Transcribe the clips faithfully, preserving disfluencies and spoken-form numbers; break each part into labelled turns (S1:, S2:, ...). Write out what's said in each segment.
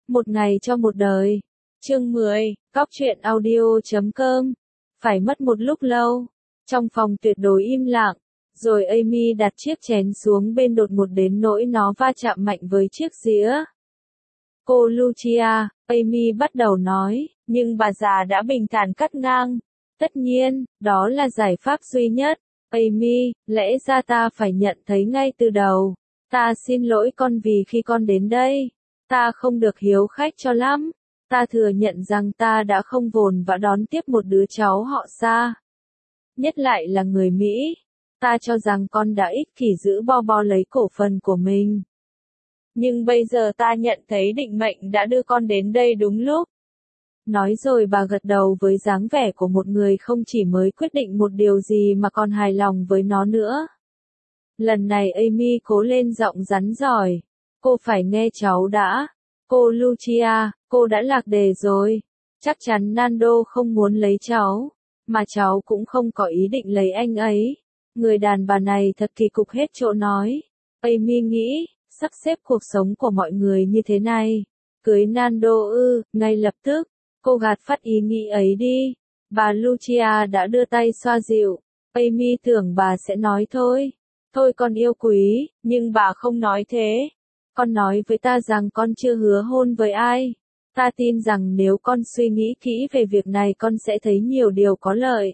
S1: Một ngày cho một đời. Chương mười, Cóc truyện audio chấm com. Phải mất một lúc lâu. Trong phòng tuyệt đối im lặng. Rồi Amy đặt chiếc chén xuống bên đột ngột đến nỗi nó va chạm mạnh với chiếc dĩa. Cô Lucia, Amy bắt đầu nói, nhưng bà già đã bình thản cắt ngang. Tất nhiên, đó là giải pháp duy nhất. Amy, lẽ ra ta phải nhận thấy ngay từ đầu. Ta xin lỗi con vì khi con đến đây, ta không được hiếu khách cho lắm. Ta thừa nhận rằng ta đã không vồn vã đón tiếp một đứa cháu họ xa. Nhất lại là người Mỹ. Ta cho rằng con đã ích kỷ giữ bo bo lấy cổ phần của mình. Nhưng bây giờ ta nhận thấy định mệnh đã đưa con đến đây đúng lúc. Nói rồi bà gật đầu với dáng vẻ của một người không chỉ mới quyết định một điều gì mà còn hài lòng với nó nữa. Lần này Amy cố lên giọng rắn giỏi. Cô phải nghe cháu đã. Cô Lucia, cô đã lạc đề rồi. Chắc chắn Nando không muốn lấy cháu. Mà cháu cũng không có ý định lấy anh ấy. Người đàn bà này thật kỳ cục hết chỗ nói. Amy nghĩ, sắp xếp cuộc sống của mọi người như thế này. Cưới Nando ư, ngay lập tức. Cô gạt phát ý nghĩ ấy đi. Bà Lucia đã đưa tay xoa dịu. Amy tưởng bà sẽ nói thôi. Thôi con yêu quý, nhưng bà không nói thế. Con nói với ta rằng con chưa hứa hôn với ai. Ta tin rằng nếu con suy nghĩ kỹ về việc này con sẽ thấy nhiều điều có lợi.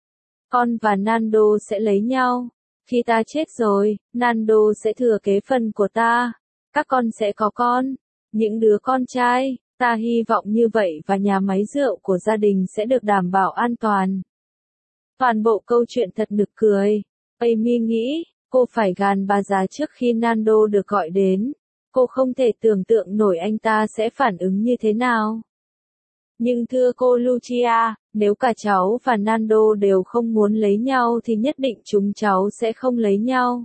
S1: Con và Nando sẽ lấy nhau. Khi ta chết rồi, Nando sẽ thừa kế phần của ta. Các con sẽ có con. Những đứa con trai, ta hy vọng như vậy và nhà máy rượu của gia đình sẽ được đảm bảo an toàn. Toàn bộ câu chuyện thật nực cười. Amy nghĩ, cô phải gàn bà già trước khi Nando được gọi đến. Cô không thể tưởng tượng nổi anh ta sẽ phản ứng như thế nào. Nhưng thưa cô Lucia, nếu cả cháu và Nando đều không muốn lấy nhau thì nhất định chúng cháu sẽ không lấy nhau.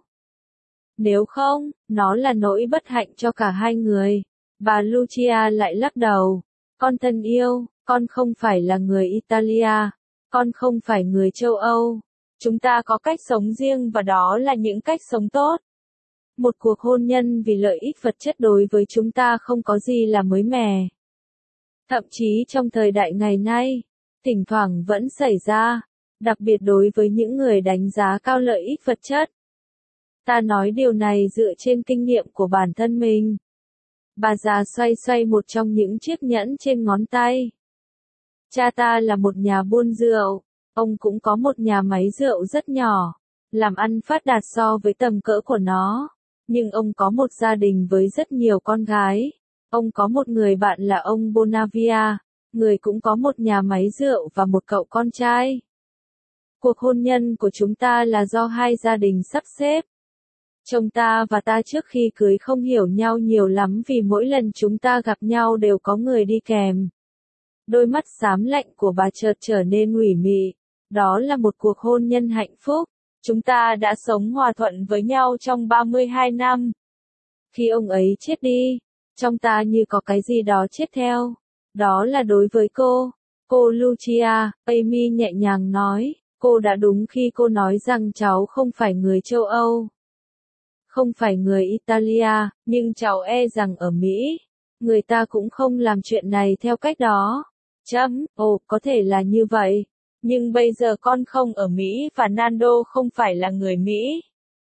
S1: Nếu không, nó là nỗi bất hạnh cho cả hai người. Bà Lucia lại lắc đầu. Con thân yêu, con không phải là người Italia. Con không phải người châu Âu. Chúng ta có cách sống riêng và đó là những cách sống tốt. Một cuộc hôn nhân vì lợi ích vật chất đối với chúng ta không có gì là mới mẻ. Thậm chí trong thời đại ngày nay, thỉnh thoảng vẫn xảy ra, đặc biệt đối với những người đánh giá cao lợi ích vật chất. Ta nói điều này dựa trên kinh nghiệm của bản thân mình. Bà già xoay xoay một trong những chiếc nhẫn trên ngón tay. Cha ta là một nhà buôn rượu, ông cũng có một nhà máy rượu rất nhỏ, làm ăn phát đạt so với tầm cỡ của nó. Nhưng ông có một gia đình với rất nhiều con gái. Ông có một người bạn là ông Bonavia, người cũng có một nhà máy rượu và một cậu con trai. Cuộc hôn nhân của chúng ta là do hai gia đình sắp xếp. Chồng ta và ta trước khi cưới không hiểu nhau nhiều lắm vì mỗi lần chúng ta gặp nhau đều có người đi kèm. Đôi mắt xám lạnh của bà chợt trở nên ủy mị. Đó là một cuộc hôn nhân hạnh phúc. Chúng ta đã sống hòa thuận với nhau trong ba mươi hai năm. Khi ông ấy chết đi, trong ta như có cái gì đó chết theo. Đó là đối với cô. Cô Lucia, Amy nhẹ nhàng nói, cô đã đúng khi cô nói rằng cháu không phải người châu Âu. Không phải người Italia, nhưng cháu e rằng ở Mỹ, người ta cũng không làm chuyện này theo cách đó. Chấm, ồ, có thể là như vậy. Nhưng bây giờ con không ở Mỹ và Nando không phải là người Mỹ.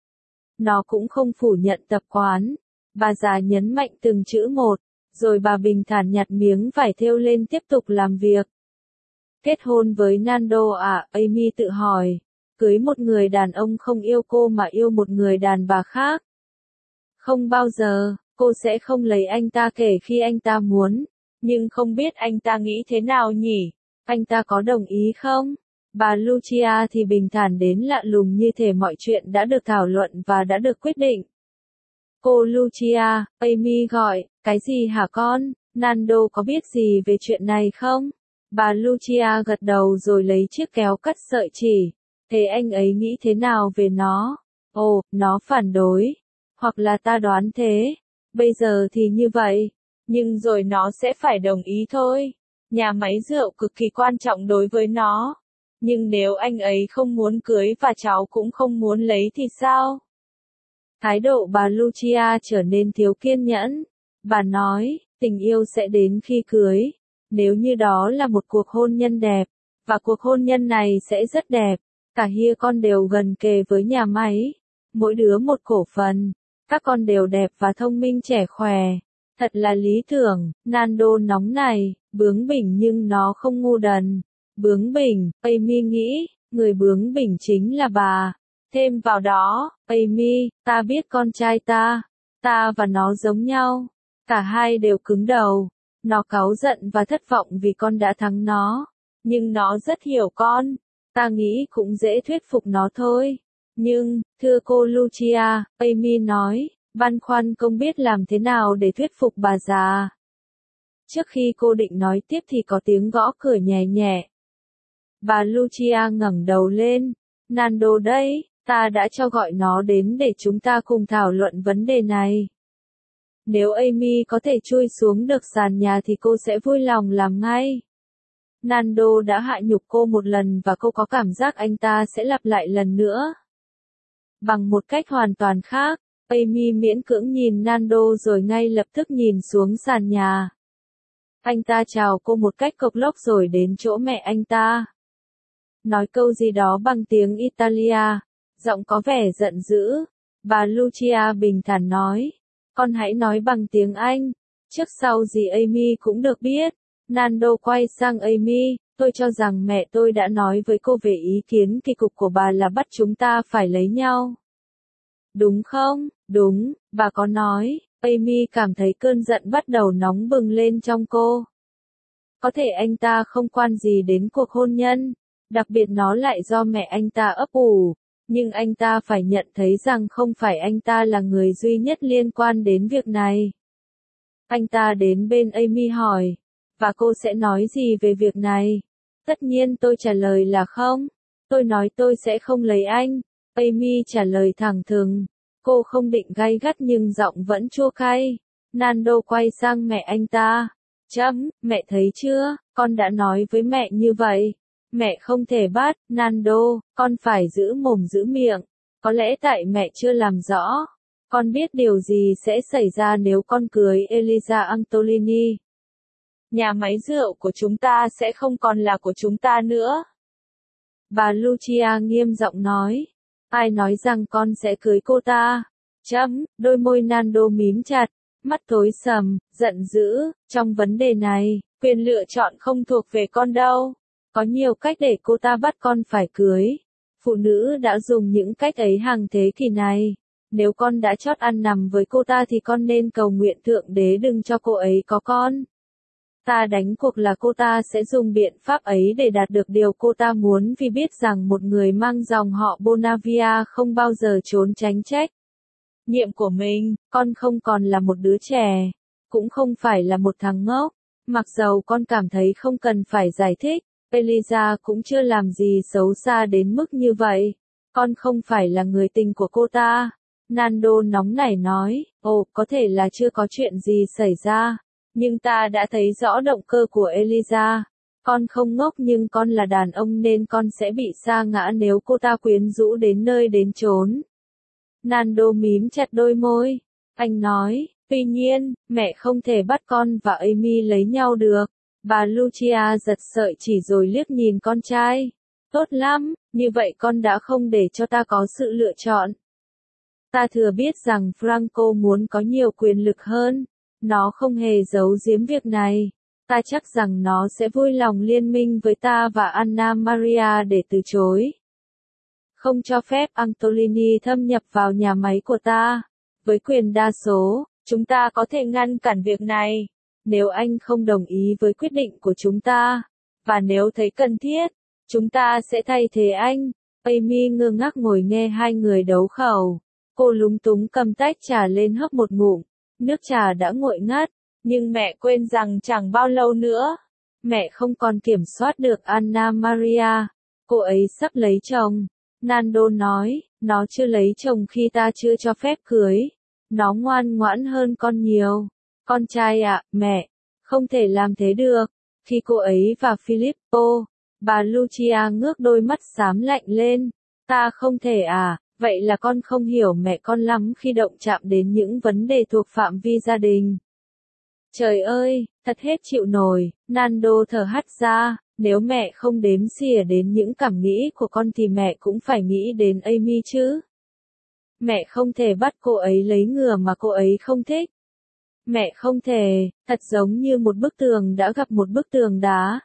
S1: Nó cũng không phủ nhận tập quán. Bà già nhấn mạnh từng chữ một, rồi bà bình thản nhặt miếng vải thêu lên tiếp tục làm việc. Kết hôn với Nando à, Amy tự hỏi. Cưới một người đàn ông không yêu cô mà yêu một người đàn bà khác. Không bao giờ, cô sẽ không lấy anh ta kể khi anh ta muốn. Nhưng không biết anh ta nghĩ thế nào nhỉ? Anh ta có đồng ý không? Bà Lucia thì bình thản đến lạ lùng như thể mọi chuyện đã được thảo luận và đã được quyết định. Cô Lucia, Amy gọi, cái gì hả con? Nando có biết gì về chuyện này không? Bà Lucia gật đầu rồi lấy chiếc kéo cắt sợi chỉ. Thế anh ấy nghĩ thế nào về nó? Ồ, nó phản đối. Hoặc là ta đoán thế. Bây giờ thì như vậy. Nhưng rồi nó sẽ phải đồng ý thôi. Nhà máy rượu cực kỳ quan trọng đối với nó. Nhưng nếu anh ấy không muốn cưới và cháu cũng không muốn lấy thì sao? Thái độ bà Lucia trở nên thiếu kiên nhẫn. Bà nói, Tình yêu sẽ đến khi cưới, nếu như đó là một cuộc hôn nhân đẹp, và cuộc hôn nhân này sẽ rất đẹp. Cả hia con đều gần kề với nhà máy, mỗi đứa một cổ phần, các con đều đẹp và thông minh trẻ khỏe. Thật là lý tưởng. Nando nóng này, bướng bỉnh nhưng nó không ngu đần. Bướng bỉnh, Amy nghĩ, người bướng bỉnh chính là bà. Thêm vào đó, Amy, ta biết con trai ta, ta và nó giống nhau. Cả hai đều cứng đầu. Nó cáu giận và thất vọng vì con đã thắng nó. Nhưng nó rất hiểu con. Ta nghĩ cũng dễ thuyết phục nó thôi. Nhưng, thưa cô Lucia, Amy nói, băn khoăn không biết làm thế nào để thuyết phục bà già. Trước khi cô định nói tiếp thì có tiếng gõ cửa nhẹ nhẹ. Bà Lucia ngẩng đầu lên. Nando đây, ta đã cho gọi nó đến để chúng ta cùng thảo luận vấn đề này. Nếu Amy có thể chui xuống được sàn nhà thì cô sẽ vui lòng làm ngay. Nando đã hạ nhục cô một lần và cô có cảm giác anh ta sẽ lặp lại lần nữa. Bằng một cách hoàn toàn khác, Amy miễn cưỡng nhìn Nando rồi ngay lập tức nhìn xuống sàn nhà. Anh ta chào cô một cách cộc lốc rồi đến chỗ mẹ anh ta. Nói câu gì đó bằng tiếng Italia, giọng có vẻ giận dữ. Bà Lucia bình thản nói, con hãy nói bằng tiếng Anh, trước sau gì Amy cũng được biết. Nando quay sang Amy, tôi cho rằng mẹ tôi đã nói với cô về ý kiến kỳ cục của bà là bắt chúng ta phải lấy nhau. Đúng không? Đúng, bà có nói. Amy cảm thấy cơn giận bắt đầu nóng bừng lên trong cô. Có thể anh ta không quan gì đến cuộc hôn nhân, đặc biệt nó lại do mẹ anh ta ấp ủ, nhưng anh ta phải nhận thấy rằng không phải anh ta là người duy nhất liên quan đến việc này. Anh ta đến bên Amy hỏi, và cô sẽ nói gì về việc này? Tất nhiên tôi trả lời là không. Tôi nói tôi sẽ không lấy anh. Amy trả lời thẳng thừng. Cô không định gay gắt nhưng giọng vẫn chua cay. Nando quay sang mẹ anh ta. Chấm, mẹ thấy chưa, con đã nói với mẹ như vậy. Mẹ không thể bắt, Nando, con phải giữ mồm giữ miệng. Có lẽ tại mẹ chưa làm rõ. Con biết điều gì sẽ xảy ra nếu con cưới Elisa Antolini. Nhà máy rượu của chúng ta sẽ không còn là của chúng ta nữa. Bà Lucia nghiêm giọng nói. Ai nói rằng con sẽ cưới cô ta? Chấm, đôi môi Nando mím chặt, mắt tối sầm, giận dữ. Trong vấn đề này, quyền lựa chọn không thuộc về con đâu. Có nhiều cách để cô ta bắt con phải cưới. Phụ nữ đã dùng những cách ấy hàng thế kỷ này. Nếu con đã chót ăn nằm với cô ta thì con nên cầu nguyện Thượng Đế đừng cho cô ấy có con. Ta đánh cuộc là cô ta sẽ dùng biện pháp ấy để đạt được điều cô ta muốn vì biết rằng một người mang dòng họ Bonavia không bao giờ trốn tránh trách nhiệm của mình. Con không còn là một đứa trẻ, cũng không phải là một thằng ngốc. Mặc dầu con cảm thấy không cần phải giải thích, Elisa cũng chưa làm gì xấu xa đến mức như vậy. Con không phải là người tình của cô ta. Nando nóng nảy nói, ồ, có thể là chưa có chuyện gì xảy ra. Nhưng ta đã thấy rõ động cơ của Elisa. Con không ngốc nhưng con là đàn ông nên con sẽ bị sa ngã nếu cô ta quyến rũ đến nơi đến chốn. Nando mím chặt đôi môi. Anh nói, tuy nhiên, mẹ không thể bắt con và Amy lấy nhau được. Bà Lucia giật sợi chỉ rồi liếc nhìn con trai. Tốt lắm, như vậy con đã không để cho ta có sự lựa chọn. Ta thừa biết rằng Franco muốn có nhiều quyền lực hơn. Nó không hề giấu giếm việc này. Ta chắc rằng nó sẽ vui lòng liên minh với ta và Anna Maria để từ chối. Không cho phép Antolini thâm nhập vào nhà máy của ta. Với quyền đa số, chúng ta có thể ngăn cản việc này. Nếu anh không đồng ý với quyết định của chúng ta, và nếu thấy cần thiết, chúng ta sẽ thay thế anh. Amy ngơ ngác ngồi nghe hai người đấu khẩu. Cô lúng túng cầm tách trà lên hớp một ngụm. Nước trà đã nguội ngắt, nhưng mẹ quên rằng chẳng bao lâu nữa, mẹ không còn kiểm soát được Anna Maria. Cô ấy sắp lấy chồng. Nando nói, nó chưa lấy chồng khi ta chưa cho phép cưới. Nó ngoan ngoãn hơn con nhiều. Con trai ạ, mẹ, không thể làm thế được. Khi cô ấy và Filippo, bà Lucia ngước đôi mắt xám lạnh lên. Ta không thể à, vậy là con không hiểu mẹ con lắm khi động chạm đến những vấn đề thuộc phạm vi gia đình. Trời ơi, thật hết chịu nổi, Nando thở hắt ra, nếu mẹ không đếm xỉa đến những cảm nghĩ của con thì mẹ cũng phải nghĩ đến Amy chứ. Mẹ không thể bắt cô ấy lấy ngừa mà cô ấy không thích. Mẹ không thể, thật giống như một bức tường đã gặp một bức tường đá.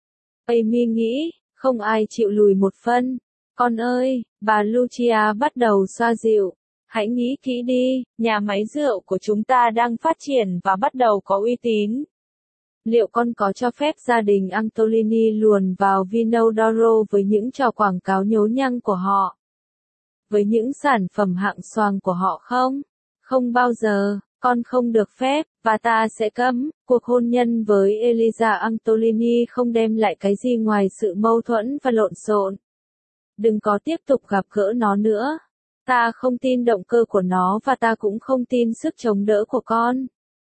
S1: Amy nghĩ, không ai chịu lùi một phân. Con ơi, bà Lucia bắt đầu xoa dịu. Hãy nghĩ kỹ đi, nhà máy rượu của chúng ta đang phát triển và bắt đầu có uy tín. Liệu con có cho phép gia đình Antolini luồn vào Vino d'Oro với những trò quảng cáo nhố nhăng của họ? Với những sản phẩm hạng xoàng của họ không? Không bao giờ, con không được phép, và ta sẽ cấm. Cuộc hôn nhân với Elisa Antolini không đem lại cái gì ngoài sự mâu thuẫn và lộn xộn. Đừng có tiếp tục gặp gỡ nó nữa. Ta không tin động cơ của nó và ta cũng không tin sức chống đỡ của con.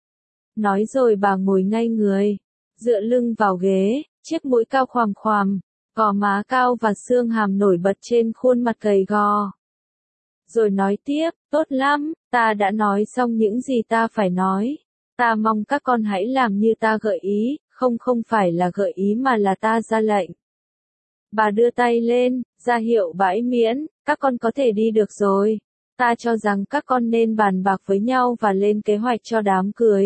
S1: Nói rồi bà ngồi ngay người, dựa lưng vào ghế, chiếc mũi cao khoằm khoằm, gò má cao và xương hàm nổi bật trên khuôn mặt gầy gò. Rồi nói tiếp, tốt lắm, ta đã nói xong những gì ta phải nói. Ta mong các con hãy làm như ta gợi ý, không không phải là gợi ý mà là ta ra lệnh. Bà đưa tay lên, ra hiệu bãi miễn, các con có thể đi được rồi. Ta cho rằng các con nên bàn bạc với nhau và lên kế hoạch cho đám cưới.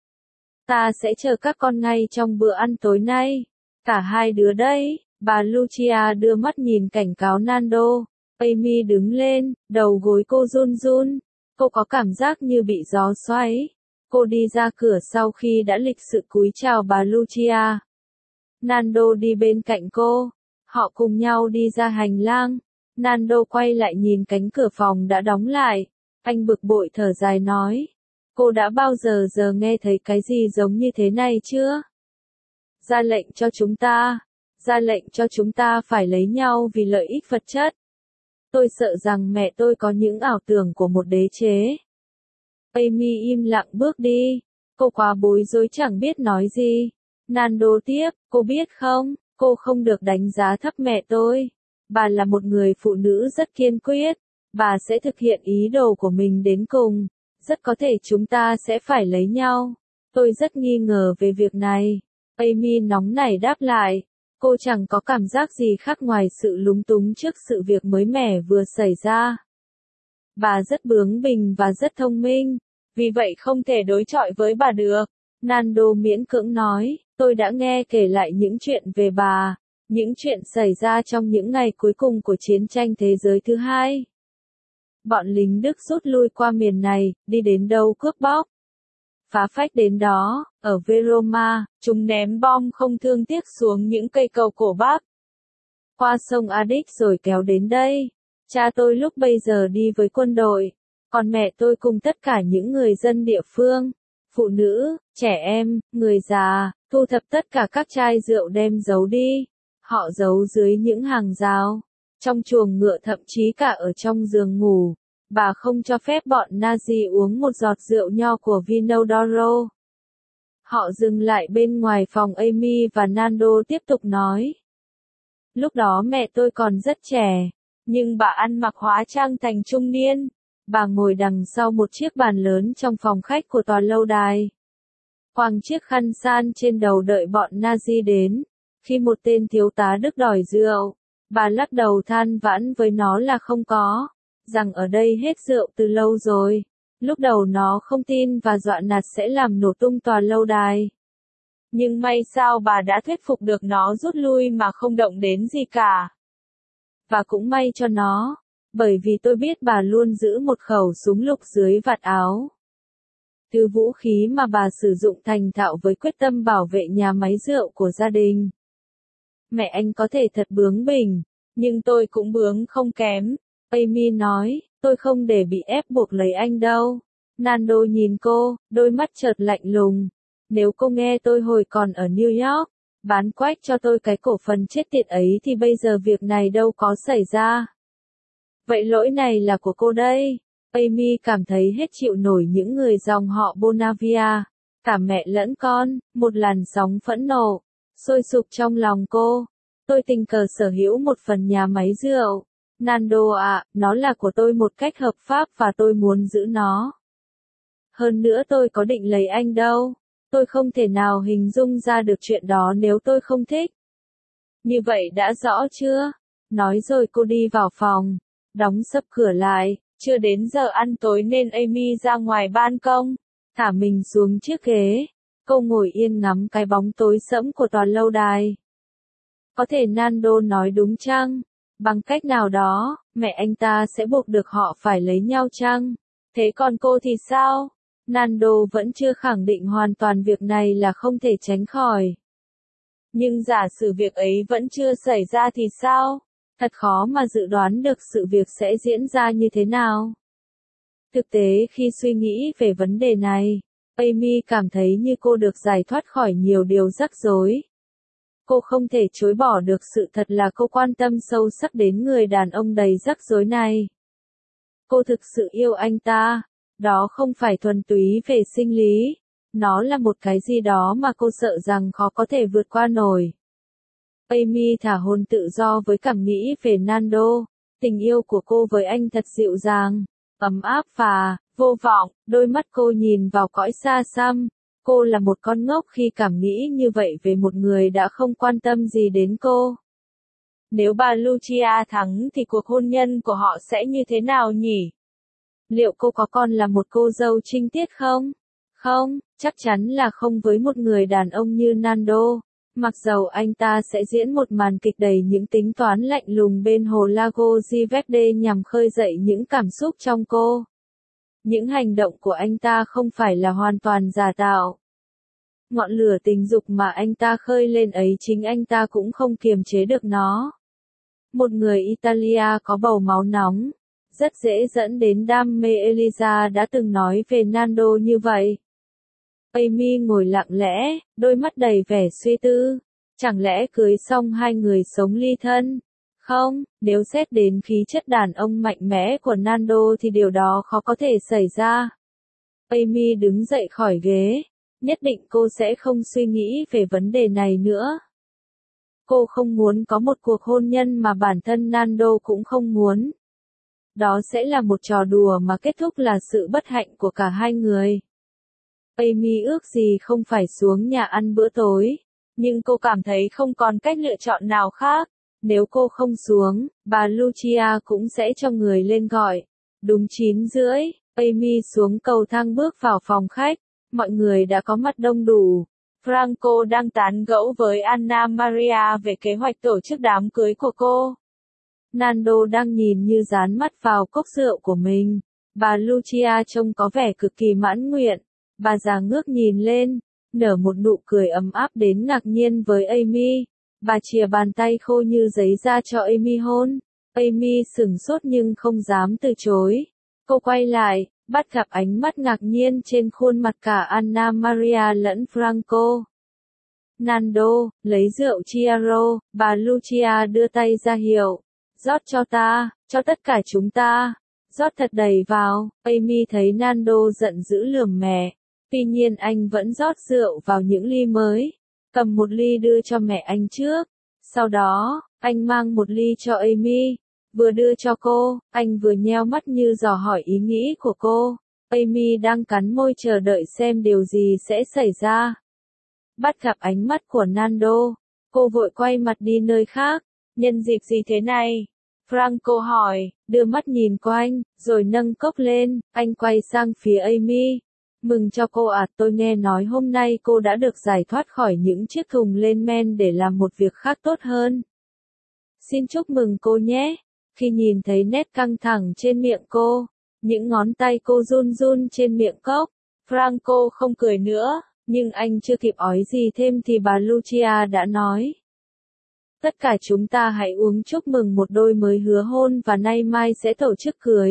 S1: Ta sẽ chờ các con ngay trong bữa ăn tối nay. Cả hai đứa đấy, bà Lucia đưa mắt nhìn cảnh cáo Nando. Amy đứng lên, đầu gối cô run run. Cô có cảm giác như bị gió xoáy. Cô đi ra cửa sau khi đã lịch sự cúi chào bà Lucia. Nando đi bên cạnh cô. Họ cùng nhau đi ra hành lang. Nando quay lại nhìn cánh cửa phòng đã đóng lại. Anh bực bội thở dài nói. Cô đã bao giờ giờ nghe thấy cái gì giống như thế này chưa? Ra lệnh cho chúng ta. Ra lệnh cho chúng ta phải lấy nhau vì lợi ích vật chất. Tôi sợ rằng mẹ tôi có những ảo tưởng của một đế chế. Amy im lặng bước đi. Cô quá bối rối chẳng biết nói gì. Nando tiếp, cô biết không, cô không được đánh giá thấp mẹ tôi. Bà là một người phụ nữ rất kiên quyết. Bà sẽ thực hiện ý đồ của mình đến cùng. Rất có thể chúng ta sẽ phải lấy nhau. Tôi rất nghi ngờ về việc này. Amy nóng nảy đáp lại. Cô chẳng có cảm giác gì khác ngoài sự lúng túng trước sự việc mới mẻ vừa xảy ra. Bà rất bướng bỉnh và rất thông minh, vì vậy không thể đối chọi với bà được. Nando miễn cưỡng nói, tôi đã nghe kể lại những chuyện về bà, những chuyện xảy ra trong những ngày cuối cùng của chiến tranh thế giới thứ hai. Bọn lính Đức rút lui qua miền này, đi đến đâu cướp bóc. Phá phách đến đó, ở Verona, chúng ném bom không thương tiếc xuống những cây cầu cổ Bắc. Qua sông Adige rồi kéo đến đây. Cha tôi lúc bây giờ đi với quân đội, còn mẹ tôi cùng tất cả những người dân địa phương, phụ nữ, trẻ em, người già, thu thập tất cả các chai rượu đem giấu đi. Họ giấu dưới những hàng rào, trong chuồng ngựa thậm chí cả ở trong giường ngủ. Bà không cho phép bọn Nazi uống một giọt rượu nho của Vino d'Oro. Họ dừng lại bên ngoài phòng Amy và Nando tiếp tục nói. Lúc đó mẹ tôi còn rất trẻ, nhưng bà ăn mặc hóa trang thành trung niên. Bà ngồi đằng sau một chiếc bàn lớn trong phòng khách của tòa lâu đài. Quàng chiếc khăn san trên đầu đợi bọn Nazi đến. Khi một tên thiếu tá Đức đòi rượu, bà lắc đầu than vãn với nó là không có. Rằng ở đây hết rượu từ lâu rồi. Lúc đầu nó không tin và dọa nạt sẽ làm nổ tung tòa lâu đài. Nhưng may sao bà đã thuyết phục được nó rút lui mà không động đến gì cả. Và cũng may cho nó, bởi vì tôi biết bà luôn giữ một khẩu súng lục dưới vạt áo. Thứ vũ khí mà bà sử dụng thành thạo với quyết tâm bảo vệ nhà máy rượu của gia đình. Mẹ anh có thể thật bướng bỉnh, nhưng tôi cũng bướng không kém. Amy nói, tôi không để bị ép buộc lấy anh đâu. Nando nhìn cô, đôi mắt chợt lạnh lùng. Nếu cô nghe tôi hồi còn ở New York, bán quách cho tôi cái cổ phần chết tiệt ấy thì bây giờ việc này đâu có xảy ra. Vậy lỗi này là của cô đây. Amy cảm thấy hết chịu nổi những người dòng họ Bonavia. Cả mẹ lẫn con, một làn sóng phẫn nộ, sôi sục trong lòng cô. Tôi tình cờ sở hữu một phần nhà máy rượu. Nando ạ, à, nó là của tôi một cách hợp pháp và tôi muốn giữ nó. Hơn nữa tôi có định lấy anh đâu. Tôi không thể nào hình dung ra được chuyện đó nếu tôi không thích. Như vậy đã rõ chưa? Nói rồi cô đi vào phòng, đóng sập cửa lại. Chưa đến giờ ăn tối nên Amy ra ngoài ban công, thả mình xuống chiếc ghế. Cô ngồi yên ngắm cái bóng tối sẫm của tòa lâu đài. Có thể Nando nói đúng chăng? Bằng cách nào đó, mẹ anh ta sẽ buộc được họ phải lấy nhau chăng? Thế còn cô thì sao? Nando vẫn chưa khẳng định hoàn toàn việc này là không thể tránh khỏi. Nhưng giả sử việc ấy vẫn chưa xảy ra thì sao? Thật khó mà dự đoán được sự việc sẽ diễn ra như thế nào. Thực tế khi suy nghĩ về vấn đề này, Amy cảm thấy như cô được giải thoát khỏi nhiều điều rắc rối. Cô không thể chối bỏ được sự thật là cô quan tâm sâu sắc đến người đàn ông đầy rắc rối này. Cô thực sự yêu anh ta. Đó không phải thuần túy về sinh lý. Nó là một cái gì đó mà cô sợ rằng khó có thể vượt qua nổi. Amy thả hồn tự do với cảm nghĩ về Nando. Tình yêu của cô với anh thật dịu dàng, ấm áp và vô vọng. Đôi mắt cô nhìn vào cõi xa xăm. Cô là một con ngốc khi cảm nghĩ như vậy về một người đã không quan tâm gì đến cô. Nếu bà Lucia thắng thì cuộc hôn nhân của họ sẽ như thế nào nhỉ? Liệu cô có còn là một cô dâu trinh tiết không? Không, chắc chắn là không với một người đàn ông như Nando. Mặc dầu anh ta sẽ diễn một màn kịch đầy những tính toán lạnh lùng bên hồ Lago di Verde nhằm khơi dậy những cảm xúc trong cô. Những hành động của anh ta không phải là hoàn toàn giả tạo. Ngọn lửa tình dục mà anh ta khơi lên ấy chính anh ta cũng không kiềm chế được nó. Một người Italia có bầu máu nóng, rất dễ dẫn đến đam mê. Elisa đã từng nói về Nando như vậy. Amy ngồi lặng lẽ, đôi mắt đầy vẻ suy tư. Chẳng lẽ cưới xong hai người sống ly thân? Không, nếu xét đến khí chất đàn ông mạnh mẽ của Nando thì điều đó khó có thể xảy ra. Amy đứng dậy khỏi ghế. Nhất định cô sẽ không suy nghĩ về vấn đề này nữa. Cô không muốn có một cuộc hôn nhân mà bản thân Nando cũng không muốn. Đó sẽ là một trò đùa mà kết thúc là sự bất hạnh của cả hai người. Amy ước gì không phải xuống nhà ăn bữa tối, nhưng cô cảm thấy không còn cách lựa chọn nào khác. Nếu cô không xuống, bà Lucia cũng sẽ cho người lên gọi. Đúng chín rưỡi, Amy xuống cầu thang bước vào phòng khách. Mọi người đã có mặt đông đủ. Franco đang tán gẫu với Anna Maria về kế hoạch tổ chức đám cưới của cô. Nando đang nhìn như dán mắt vào cốc rượu của mình. Bà Lucia trông có vẻ cực kỳ mãn nguyện. Bà già ngước nhìn lên, nở một nụ cười ấm áp đến ngạc nhiên với Amy. Bà chìa bàn tay khô như giấy ra cho Amy hôn. Amy sửng sốt nhưng không dám từ chối. Cô quay lại, bắt gặp ánh mắt ngạc nhiên trên khuôn mặt cả Anna Maria lẫn Franco. Nando, lấy rượu Chiaro, bà Lucia đưa tay ra hiệu. Rót cho ta, cho tất cả chúng ta. Rót thật đầy vào. Amy thấy Nando giận dữ lườm mẹ. Tuy nhiên anh vẫn rót rượu vào những ly mới. Cầm một ly đưa cho mẹ anh trước. Sau đó, anh mang một ly cho Amy. Vừa đưa cho cô, anh vừa nheo mắt như dò hỏi ý nghĩ của cô. Amy đang cắn môi chờ đợi xem điều gì sẽ xảy ra. Bắt gặp ánh mắt của Nando, cô vội quay mặt đi nơi khác. Nhân dịp gì thế này? Franco hỏi, đưa mắt nhìn quanh, rồi nâng cốc lên. Anh quay sang phía Amy. Mừng cho cô ạ, à, tôi nghe nói hôm nay cô đã được giải thoát khỏi những chiếc thùng lên men để làm một việc khác tốt hơn. Xin chúc mừng cô nhé. Khi nhìn thấy nét căng thẳng trên miệng cô, những ngón tay cô run run trên miệng cốc, Franco không cười nữa, nhưng anh chưa kịp ói gì thêm thì bà Lucia đã nói. Tất cả chúng ta hãy uống chúc mừng một đôi mới hứa hôn và nay mai sẽ tổ chức cưới.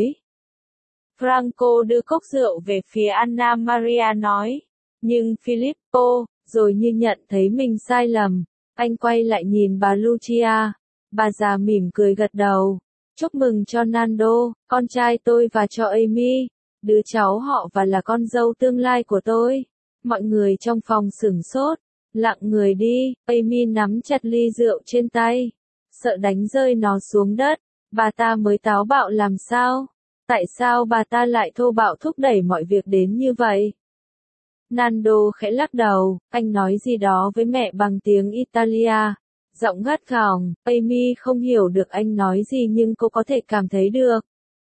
S1: Franco đưa cốc rượu về phía Anna Maria nói. Nhưng Filippo, rồi như nhận thấy mình sai lầm, anh quay lại nhìn bà Lucia. Bà già mỉm cười gật đầu. Chúc mừng cho Nando, con trai tôi và cho Amy, đứa cháu họ và là con dâu tương lai của tôi. Mọi người trong phòng sửng sốt, lặng người đi. Amy nắm chặt ly rượu trên tay, sợ đánh rơi nó xuống đất. Bà ta mới táo bạo làm sao? Tại sao bà ta lại thô bạo thúc đẩy mọi việc đến như vậy? Nando khẽ lắc đầu, anh nói gì đó với mẹ bằng tiếng Italia. Giọng gắt gỏng, Amy không hiểu được anh nói gì nhưng cô có thể cảm thấy được.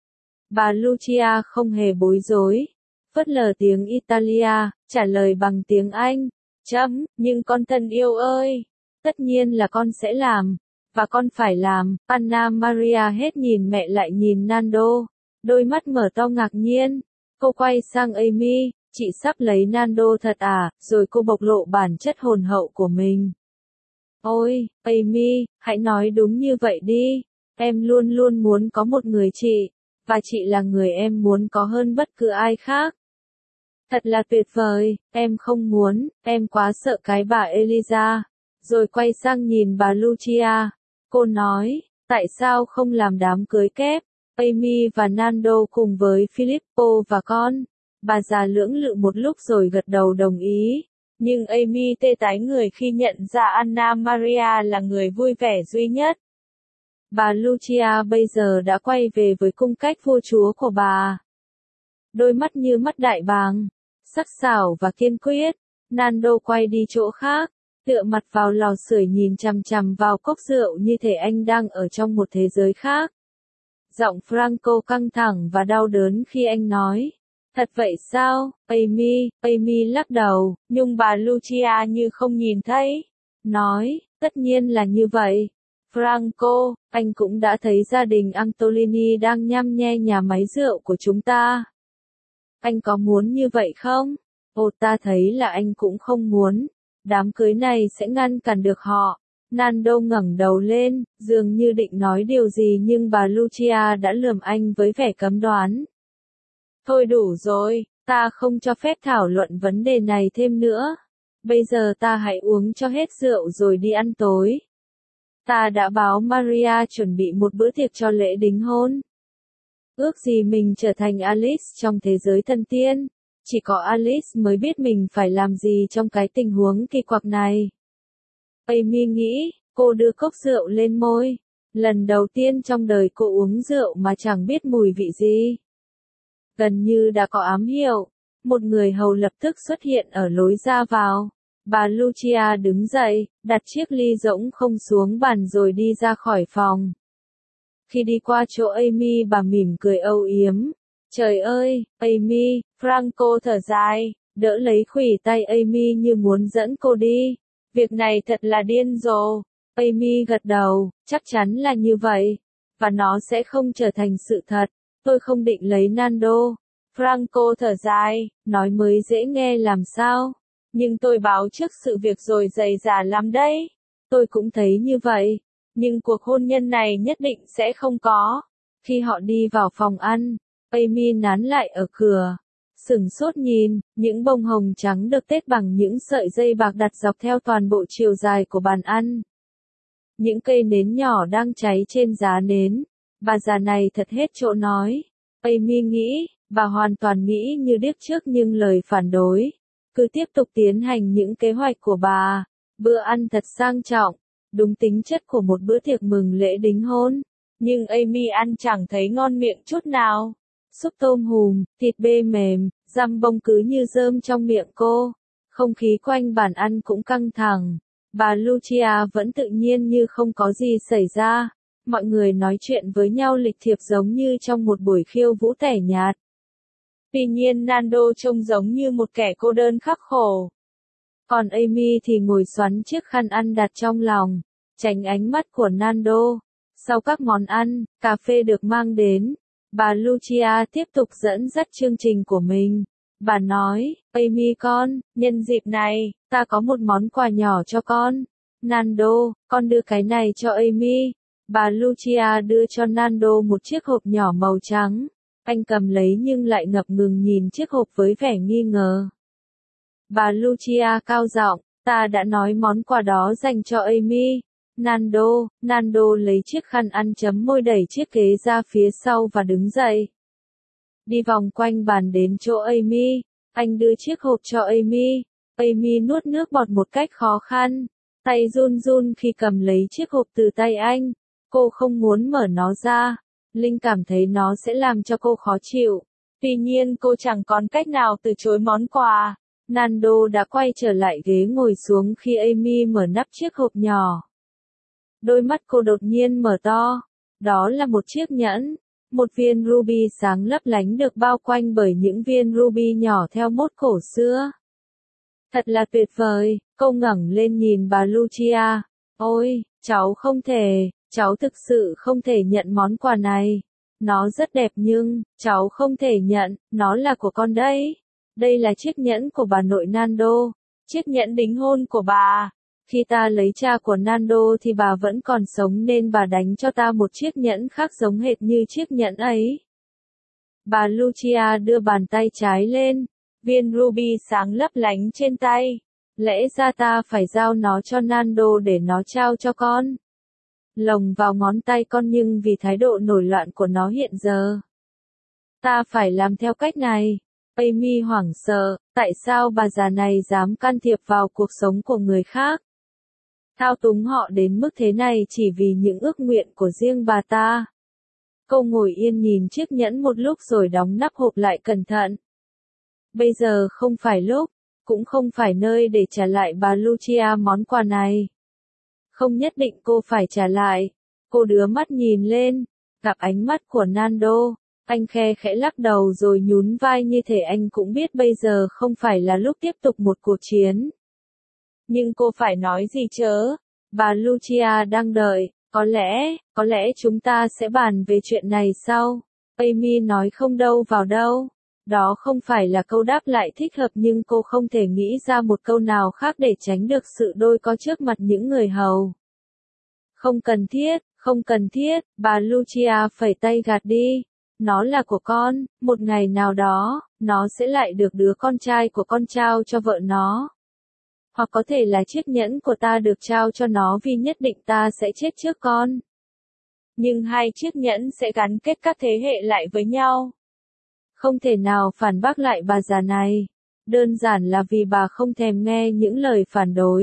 S1: Bà Lucia không hề bối rối. Phớt lờ tiếng Italia, trả lời bằng tiếng Anh. Chấm, nhưng con thân yêu ơi, tất nhiên là con sẽ làm, và con phải làm. Anna Maria hết nhìn mẹ lại nhìn Nando, đôi mắt mở to ngạc nhiên. Cô quay sang Amy, chị sắp lấy Nando thật à, rồi cô bộc lộ bản chất hồn hậu của mình. Ôi, Amy, hãy nói đúng như vậy đi, em luôn luôn muốn có một người chị, và chị là người em muốn có hơn bất cứ ai khác. Thật là tuyệt vời, em không muốn, em quá sợ cái bà Eliza. Rồi quay sang nhìn bà Lucia. Cô nói, tại sao không làm đám cưới kép, Amy và Nando cùng với Filippo và con. Bà già lưỡng lự một lúc rồi gật đầu đồng ý. Nhưng Amy tê tái người khi nhận ra Anna Maria là người vui vẻ duy nhất. Bà Lucia bây giờ đã quay về với cung cách vua chúa của bà. Đôi mắt như mắt đại bàng, sắc sảo và kiên quyết. Nando quay đi chỗ khác, tựa mặt vào lò sưởi nhìn chằm chằm vào cốc rượu như thể anh đang ở trong một thế giới khác. Giọng Franco căng thẳng và đau đớn khi anh nói. Thật vậy sao, Amy? Amy lắc đầu, nhưng bà Lucia như không nhìn thấy. Nói, tất nhiên là như vậy. Franco, anh cũng đã thấy gia đình Antolini đang nhăm nhe nhà máy rượu của chúng ta. Anh có muốn như vậy không? Ồ, ta thấy là anh cũng không muốn. Đám cưới này sẽ ngăn cản được họ. Nando ngẩng đầu lên, dường như định nói điều gì nhưng bà Lucia đã lườm anh với vẻ cấm đoán. Thôi đủ rồi, ta không cho phép thảo luận vấn đề này thêm nữa. Bây giờ ta hãy uống cho hết rượu rồi đi ăn tối. Ta đã báo Maria chuẩn bị một bữa tiệc cho lễ đính hôn. Ước gì mình trở thành Alice trong thế giới thần tiên. Chỉ có Alice mới biết mình phải làm gì trong cái tình huống kỳ quặc này. Amy nghĩ, cô đưa cốc rượu lên môi. Lần đầu tiên trong đời cô uống rượu mà chẳng biết mùi vị gì. Gần như đã có ám hiệu. Một người hầu lập tức xuất hiện ở lối ra vào. Bà Lucia đứng dậy, đặt chiếc ly rỗng không xuống bàn rồi đi ra khỏi phòng. Khi đi qua chỗ Amy bà mỉm cười âu yếm. Trời ơi, Amy, Franco thở dài, đỡ lấy khuỷu tay Amy như muốn dẫn cô đi. Việc này thật là điên rồ. Amy gật đầu, chắc chắn là như vậy. Và nó sẽ không trở thành sự thật. Tôi không định lấy Nando. Franco thở dài, nói mới dễ nghe làm sao. Nhưng tôi báo trước sự việc rồi dày dà lắm đấy. Tôi cũng thấy như vậy. Nhưng cuộc hôn nhân này nhất định sẽ không có. Khi họ đi vào phòng ăn, Amy nán lại ở cửa. Sửng sốt nhìn, những bông hồng trắng được tết bằng những sợi dây bạc đặt dọc theo toàn bộ chiều dài của bàn ăn. Những cây nến nhỏ đang cháy trên giá nến. Bà già này thật hết chỗ nói. Amy nghĩ, bà hoàn toàn nghĩ như điếc trước nhưng lời phản đối. Cứ tiếp tục tiến hành những kế hoạch của bà. Bữa ăn thật sang trọng, đúng tính chất của một bữa tiệc mừng lễ đính hôn. Nhưng Amy ăn chẳng thấy ngon miệng chút nào. Súp tôm hùm, thịt bê mềm, dăm bông cứ như rơm trong miệng cô. Không khí quanh bàn ăn cũng căng thẳng. Bà Lucia vẫn tự nhiên như không có gì xảy ra. Mọi người nói chuyện với nhau lịch thiệp giống như trong một buổi khiêu vũ tẻ nhạt. Tuy nhiên Nando trông giống như một kẻ cô đơn khắc khổ. Còn Amy thì ngồi xoắn chiếc khăn ăn đặt trong lòng, tránh ánh mắt của Nando. Sau các món ăn, cà phê được mang đến. Bà Lucia tiếp tục dẫn dắt chương trình của mình. Bà nói, Amy con, nhân dịp này, ta có một món quà nhỏ cho con. Nando, con đưa cái này cho Amy. Bà Lucia đưa cho Nando một chiếc hộp nhỏ màu trắng. Anh cầm lấy nhưng lại ngập ngừng nhìn chiếc hộp với vẻ nghi ngờ. Bà Lucia cao giọng, ta đã nói món quà đó dành cho Amy. Nando, Nando lấy chiếc khăn ăn chấm môi đẩy chiếc ghế ra phía sau và đứng dậy. Đi vòng quanh bàn đến chỗ Amy, anh đưa chiếc hộp cho Amy. Amy nuốt nước bọt một cách khó khăn, tay run run khi cầm lấy chiếc hộp từ tay anh. Cô không muốn mở nó ra. Linh cảm thấy nó sẽ làm cho cô khó chịu. Tuy nhiên cô chẳng còn cách nào từ chối món quà. Nando đã quay trở lại ghế ngồi xuống khi Amy mở nắp chiếc hộp nhỏ. Đôi mắt cô đột nhiên mở to. Đó là một chiếc nhẫn. Một viên ruby sáng lấp lánh được bao quanh bởi những viên ruby nhỏ theo mốt cổ xưa. Thật là tuyệt vời, cô ngẩng lên nhìn bà Lucia. Ôi, cháu không thể, cháu thực sự không thể nhận món quà này. Nó rất đẹp nhưng, cháu không thể nhận, nó là của con đấy. Đây là chiếc nhẫn của bà nội Nando, chiếc nhẫn đính hôn của bà. Khi ta lấy cha của Nando thì bà vẫn còn sống nên bà đánh cho ta một chiếc nhẫn khác giống hệt như chiếc nhẫn ấy. Bà Lucia đưa bàn tay trái lên, viên ruby sáng lấp lánh trên tay. Lẽ ra ta phải giao nó cho Nando để nó trao cho con. Lồng vào ngón tay con nhưng vì thái độ nổi loạn của nó hiện giờ. Ta phải làm theo cách này. Amy hoảng sợ, tại sao bà già này dám can thiệp vào cuộc sống của người khác? Thao túng họ đến mức thế này chỉ vì những ước nguyện của riêng bà ta. Cô ngồi yên nhìn chiếc nhẫn một lúc rồi đóng nắp hộp lại cẩn thận. Bây giờ không phải lúc, cũng không phải nơi để trả lại bà Lucia món quà này. Không nhất định cô phải trả lại. Cô đưa mắt nhìn lên, gặp ánh mắt của Nando. Anh khe khẽ lắc đầu rồi nhún vai như thể anh cũng biết bây giờ không phải là lúc tiếp tục một cuộc chiến. Nhưng cô phải nói gì chớ? Bà Lucia đang đợi. Có lẽ, có lẽ chúng ta sẽ bàn về chuyện này sau. Amy nói không đâu vào đâu. Đó không phải là câu đáp lại thích hợp nhưng cô không thể nghĩ ra một câu nào khác để tránh được sự đôi co trước mặt những người hầu. Không cần thiết, không cần thiết, bà Lucia phẩy tay gạt đi. Nó là của con, một ngày nào đó, nó sẽ lại được đứa con trai của con trao cho vợ nó. Hoặc có thể là chiếc nhẫn của ta được trao cho nó vì nhất định ta sẽ chết trước con. Nhưng hai chiếc nhẫn sẽ gắn kết các thế hệ lại với nhau. Không thể nào phản bác lại bà già này. Đơn giản là vì bà không thèm nghe những lời phản đối.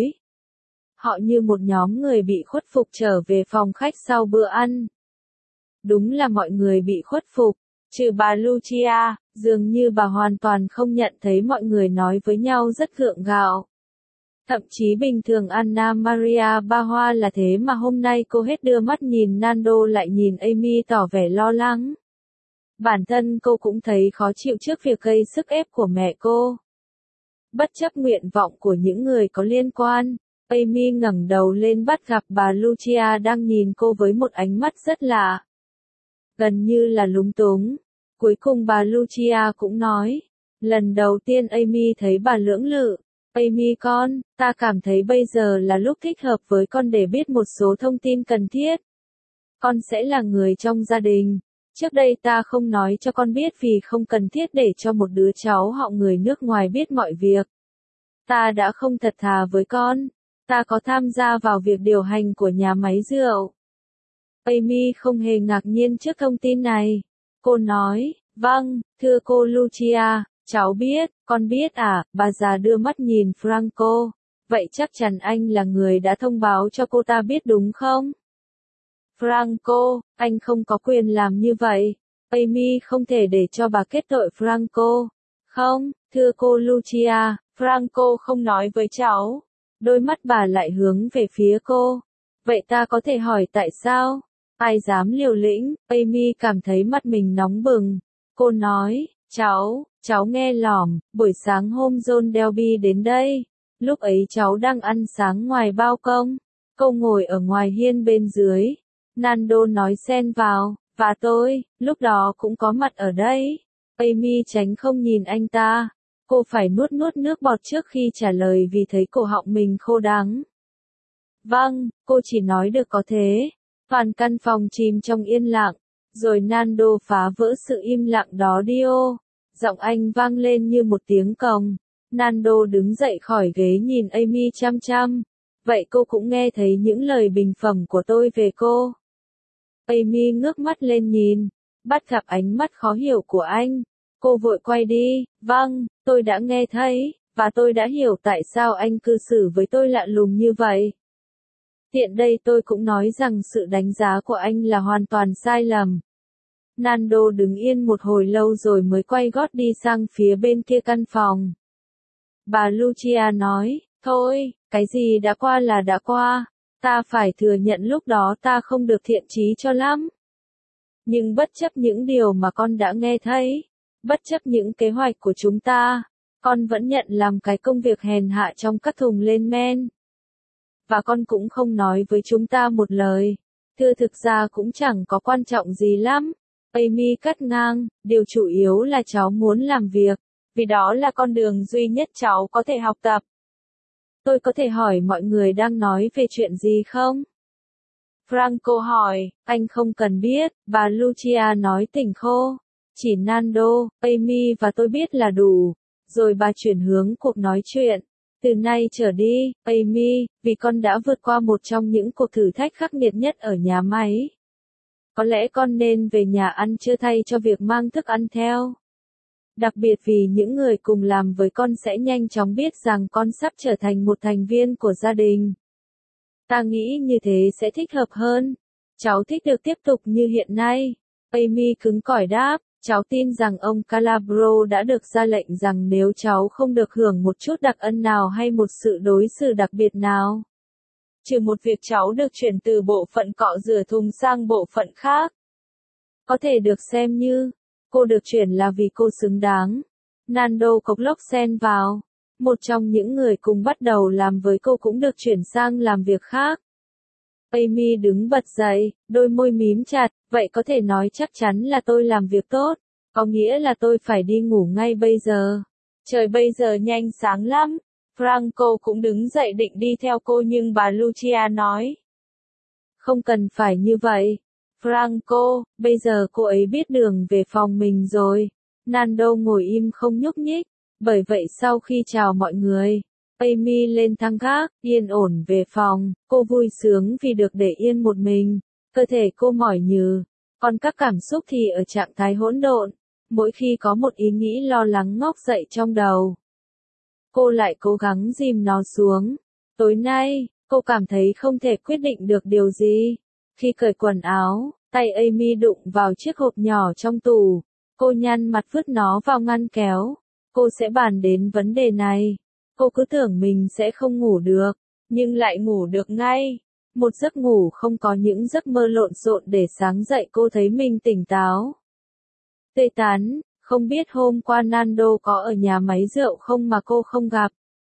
S1: Họ như một nhóm người bị khuất phục trở về phòng khách sau bữa ăn. Đúng là mọi người bị khuất phục, trừ bà Lucia, dường như bà hoàn toàn không nhận thấy mọi người nói với nhau rất gượng gạo. Thậm chí bình thường Anna Maria ba hoa là thế mà hôm nay cô hết đưa mắt nhìn Nando lại nhìn Amy tỏ vẻ lo lắng. Bản thân cô cũng thấy khó chịu trước việc gây sức ép của mẹ cô. Bất chấp nguyện vọng của những người có liên quan, Amy ngẩng đầu lên bắt gặp bà Lucia đang nhìn cô với một ánh mắt rất lạ. Gần như là lúng túng. Cuối cùng bà Lucia cũng nói. Lần đầu tiên Amy thấy bà lưỡng lự. Amy con, ta cảm thấy bây giờ là lúc thích hợp với con để biết một số thông tin cần thiết. Con sẽ là người trong gia đình. Trước đây ta không nói cho con biết vì không cần thiết để cho một đứa cháu họ người nước ngoài biết mọi việc. Ta đã không thật thà với con. Ta có tham gia vào việc điều hành của nhà máy rượu. Amy không hề ngạc nhiên trước thông tin này. Cô nói, vâng, thưa cô Lucia, cháu biết, con biết à, bà già đưa mắt nhìn Franco. Vậy chắc chắn anh là người đã thông báo cho cô ta biết đúng không? Franco, anh không có quyền làm như vậy. Amy không thể để cho bà kết tội Franco. Không, thưa cô Lucia, Franco không nói với cháu. Đôi mắt bà lại hướng về phía cô. Vậy ta có thể hỏi tại sao? Ai dám liều lĩnh? Amy cảm thấy mắt mình nóng bừng. Cô nói, cháu, cháu nghe lỏm, buổi sáng hôm John Delby đến đây. Lúc ấy cháu đang ăn sáng ngoài bao công. Cô ngồi ở ngoài hiên bên dưới. Nando nói xen vào, và tôi, lúc đó cũng có mặt ở đây. Amy tránh không nhìn anh ta. Cô phải nuốt nuốt nước bọt trước khi trả lời vì thấy cổ họng mình khô đắng. Vâng, cô chỉ nói được có thế. Toàn căn phòng chìm trong yên lặng. Rồi Nando phá vỡ sự im lặng đó đi ô. Giọng anh vang lên như một tiếng cồng. Nando đứng dậy khỏi ghế nhìn Amy chăm chăm. Vậy cô cũng nghe thấy những lời bình phẩm của tôi về cô. Amy ngước mắt lên nhìn. Bắt gặp ánh mắt khó hiểu của anh. Cô vội quay đi. Vâng, tôi đã nghe thấy. Và tôi đã hiểu tại sao anh cư xử với tôi lạ lùng như vậy. Tiện đây tôi cũng nói rằng sự đánh giá của anh là hoàn toàn sai lầm. Nando đứng yên một hồi lâu rồi mới quay gót đi sang phía bên kia căn phòng. Bà Lucia nói, thôi, cái gì đã qua là đã qua. Ta phải thừa nhận lúc đó ta không được thiện chí cho lắm. Nhưng bất chấp những điều mà con đã nghe thấy, bất chấp những kế hoạch của chúng ta, con vẫn nhận làm cái công việc hèn hạ trong các thùng lên men. Và con cũng không nói với chúng ta một lời. Thưa thực ra cũng chẳng có quan trọng gì lắm. Amy cắt ngang, điều chủ yếu là cháu muốn làm việc, vì đó là con đường duy nhất cháu có thể học tập. Tôi có thể hỏi mọi người đang nói về chuyện gì không? Franco hỏi, anh không cần biết, bà Lucia nói tỉnh khô. Chỉ Nando, Amy và tôi biết là đủ. Rồi bà chuyển hướng cuộc nói chuyện. Từ nay trở đi, Amy, vì con đã vượt qua một trong những cuộc thử thách khắc nghiệt nhất ở nhà máy. Có lẽ con nên về nhà ăn trưa thay cho việc mang thức ăn theo. Đặc biệt vì những người cùng làm với con sẽ nhanh chóng biết rằng con sắp trở thành một thành viên của gia đình. Ta nghĩ như thế sẽ thích hợp hơn. Cháu thích được tiếp tục như hiện nay. Amy cứng cỏi đáp, cháu tin rằng ông Calabro đã được ra lệnh rằng nếu cháu không được hưởng một chút đặc ân nào hay một sự đối xử đặc biệt nào, trừ một việc cháu được chuyển từ bộ phận cọ rửa thùng sang bộ phận khác, có thể được xem như cô được chuyển là vì cô xứng đáng. Nando cộc lốc xen vào. Một trong những người cùng bắt đầu làm với cô cũng được chuyển sang làm việc khác. Amy đứng bật dậy, đôi môi mím chặt, vậy có thể nói chắc chắn là tôi làm việc tốt, có nghĩa là tôi phải đi ngủ ngay bây giờ. Trời bây giờ nhanh sáng lắm. Franco cũng đứng dậy định đi theo cô nhưng bà Lucia nói. Không cần phải như vậy. Franco, bây giờ cô ấy biết đường về phòng mình rồi. Nando ngồi im không nhúc nhích. Bởi vậy sau khi chào mọi người, Amy lên thang gác, yên ổn về phòng, cô vui sướng vì được để yên một mình, cơ thể cô mỏi nhừ, còn các cảm xúc thì ở trạng thái hỗn độn, mỗi khi có một ý nghĩ lo lắng ngóc dậy trong đầu. Cô lại cố gắng dìm nó xuống. Tối nay, cô cảm thấy không thể quyết định được điều gì. Khi cởi quần áo, tay Amy đụng vào chiếc hộp nhỏ trong tủ, cô nhăn mặt vứt nó vào ngăn kéo. Cô sẽ bàn đến vấn đề này. Cô cứ tưởng mình sẽ không ngủ được, nhưng lại ngủ được ngay. Một giấc ngủ không có những giấc mơ lộn xộn để sáng dậy cô thấy mình tỉnh táo. Tê tán, không biết hôm qua Nando có ở nhà máy rượu không mà cô không gặp.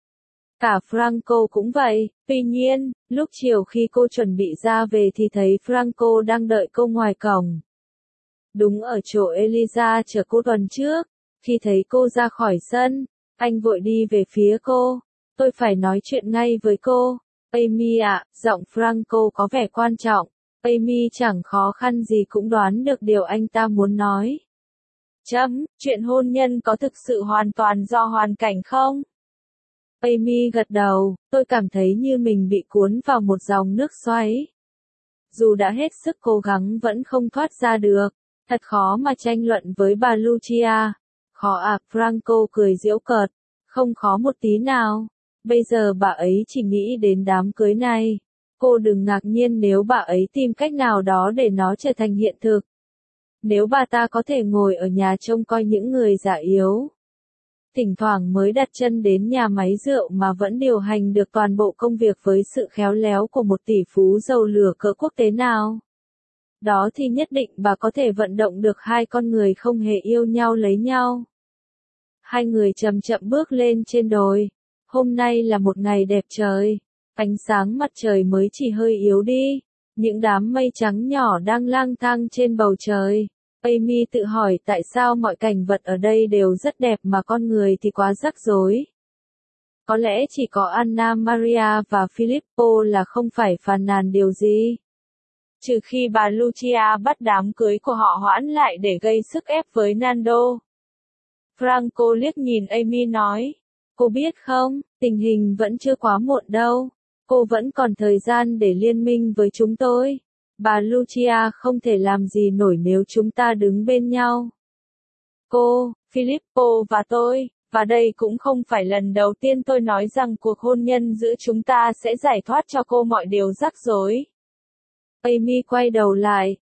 S1: Cả Franco cũng vậy, tuy nhiên, lúc chiều khi cô chuẩn bị ra về thì thấy Franco đang đợi cô ngoài cổng. Đúng ở chỗ Eliza chờ cô tuần trước. Khi thấy cô ra khỏi sân, anh vội đi về phía cô. Tôi phải nói chuyện ngay với cô. Amy ạ, giọng Franco có vẻ quan trọng. Amy chẳng khó khăn gì cũng đoán được điều anh ta muốn nói. Chấm, chuyện hôn nhân có thực sự hoàn toàn do hoàn cảnh không? Amy gật đầu, tôi cảm thấy như mình bị cuốn vào một dòng nước xoáy. Dù đã hết sức cố gắng vẫn không thoát ra được. Thật khó mà tranh luận với bà Lucia. Khó à, Franco cười giễu cợt. Không khó một tí nào. Bây giờ bà ấy chỉ nghĩ đến đám cưới này. Cô đừng ngạc nhiên nếu bà ấy tìm cách nào đó để nó trở thành hiện thực. Nếu bà ta có thể ngồi ở nhà trông coi những người già yếu, thỉnh thoảng mới đặt chân đến nhà máy rượu mà vẫn điều hành được toàn bộ công việc với sự khéo léo của một tỷ phú giàu lửa cỡ quốc tế nào, đó thì nhất định bà có thể vận động được hai con người không hề yêu nhau lấy nhau. Hai người chậm chậm bước lên trên đồi. Hôm nay là một ngày đẹp trời. Ánh sáng mặt trời mới chỉ hơi yếu đi. Những đám mây trắng nhỏ đang lang thang trên bầu trời. Amy tự hỏi tại sao mọi cảnh vật ở đây đều rất đẹp mà con người thì quá rắc rối. Có lẽ chỉ có Anna Maria và Filippo là không phải phàn nàn điều gì. Trừ khi bà Lucia bắt đám cưới của họ hoãn lại để gây sức ép với Nando. Franco liếc nhìn Amy nói. Cô biết không, tình hình vẫn chưa quá muộn đâu. Cô vẫn còn thời gian để liên minh với chúng tôi. Bà Lucia không thể làm gì nổi nếu chúng ta đứng bên nhau. Cô, Filippo và tôi, và đây cũng không phải lần đầu tiên tôi nói rằng cuộc hôn nhân giữa chúng ta sẽ giải thoát cho cô mọi điều rắc rối. Amy quay đầu lại,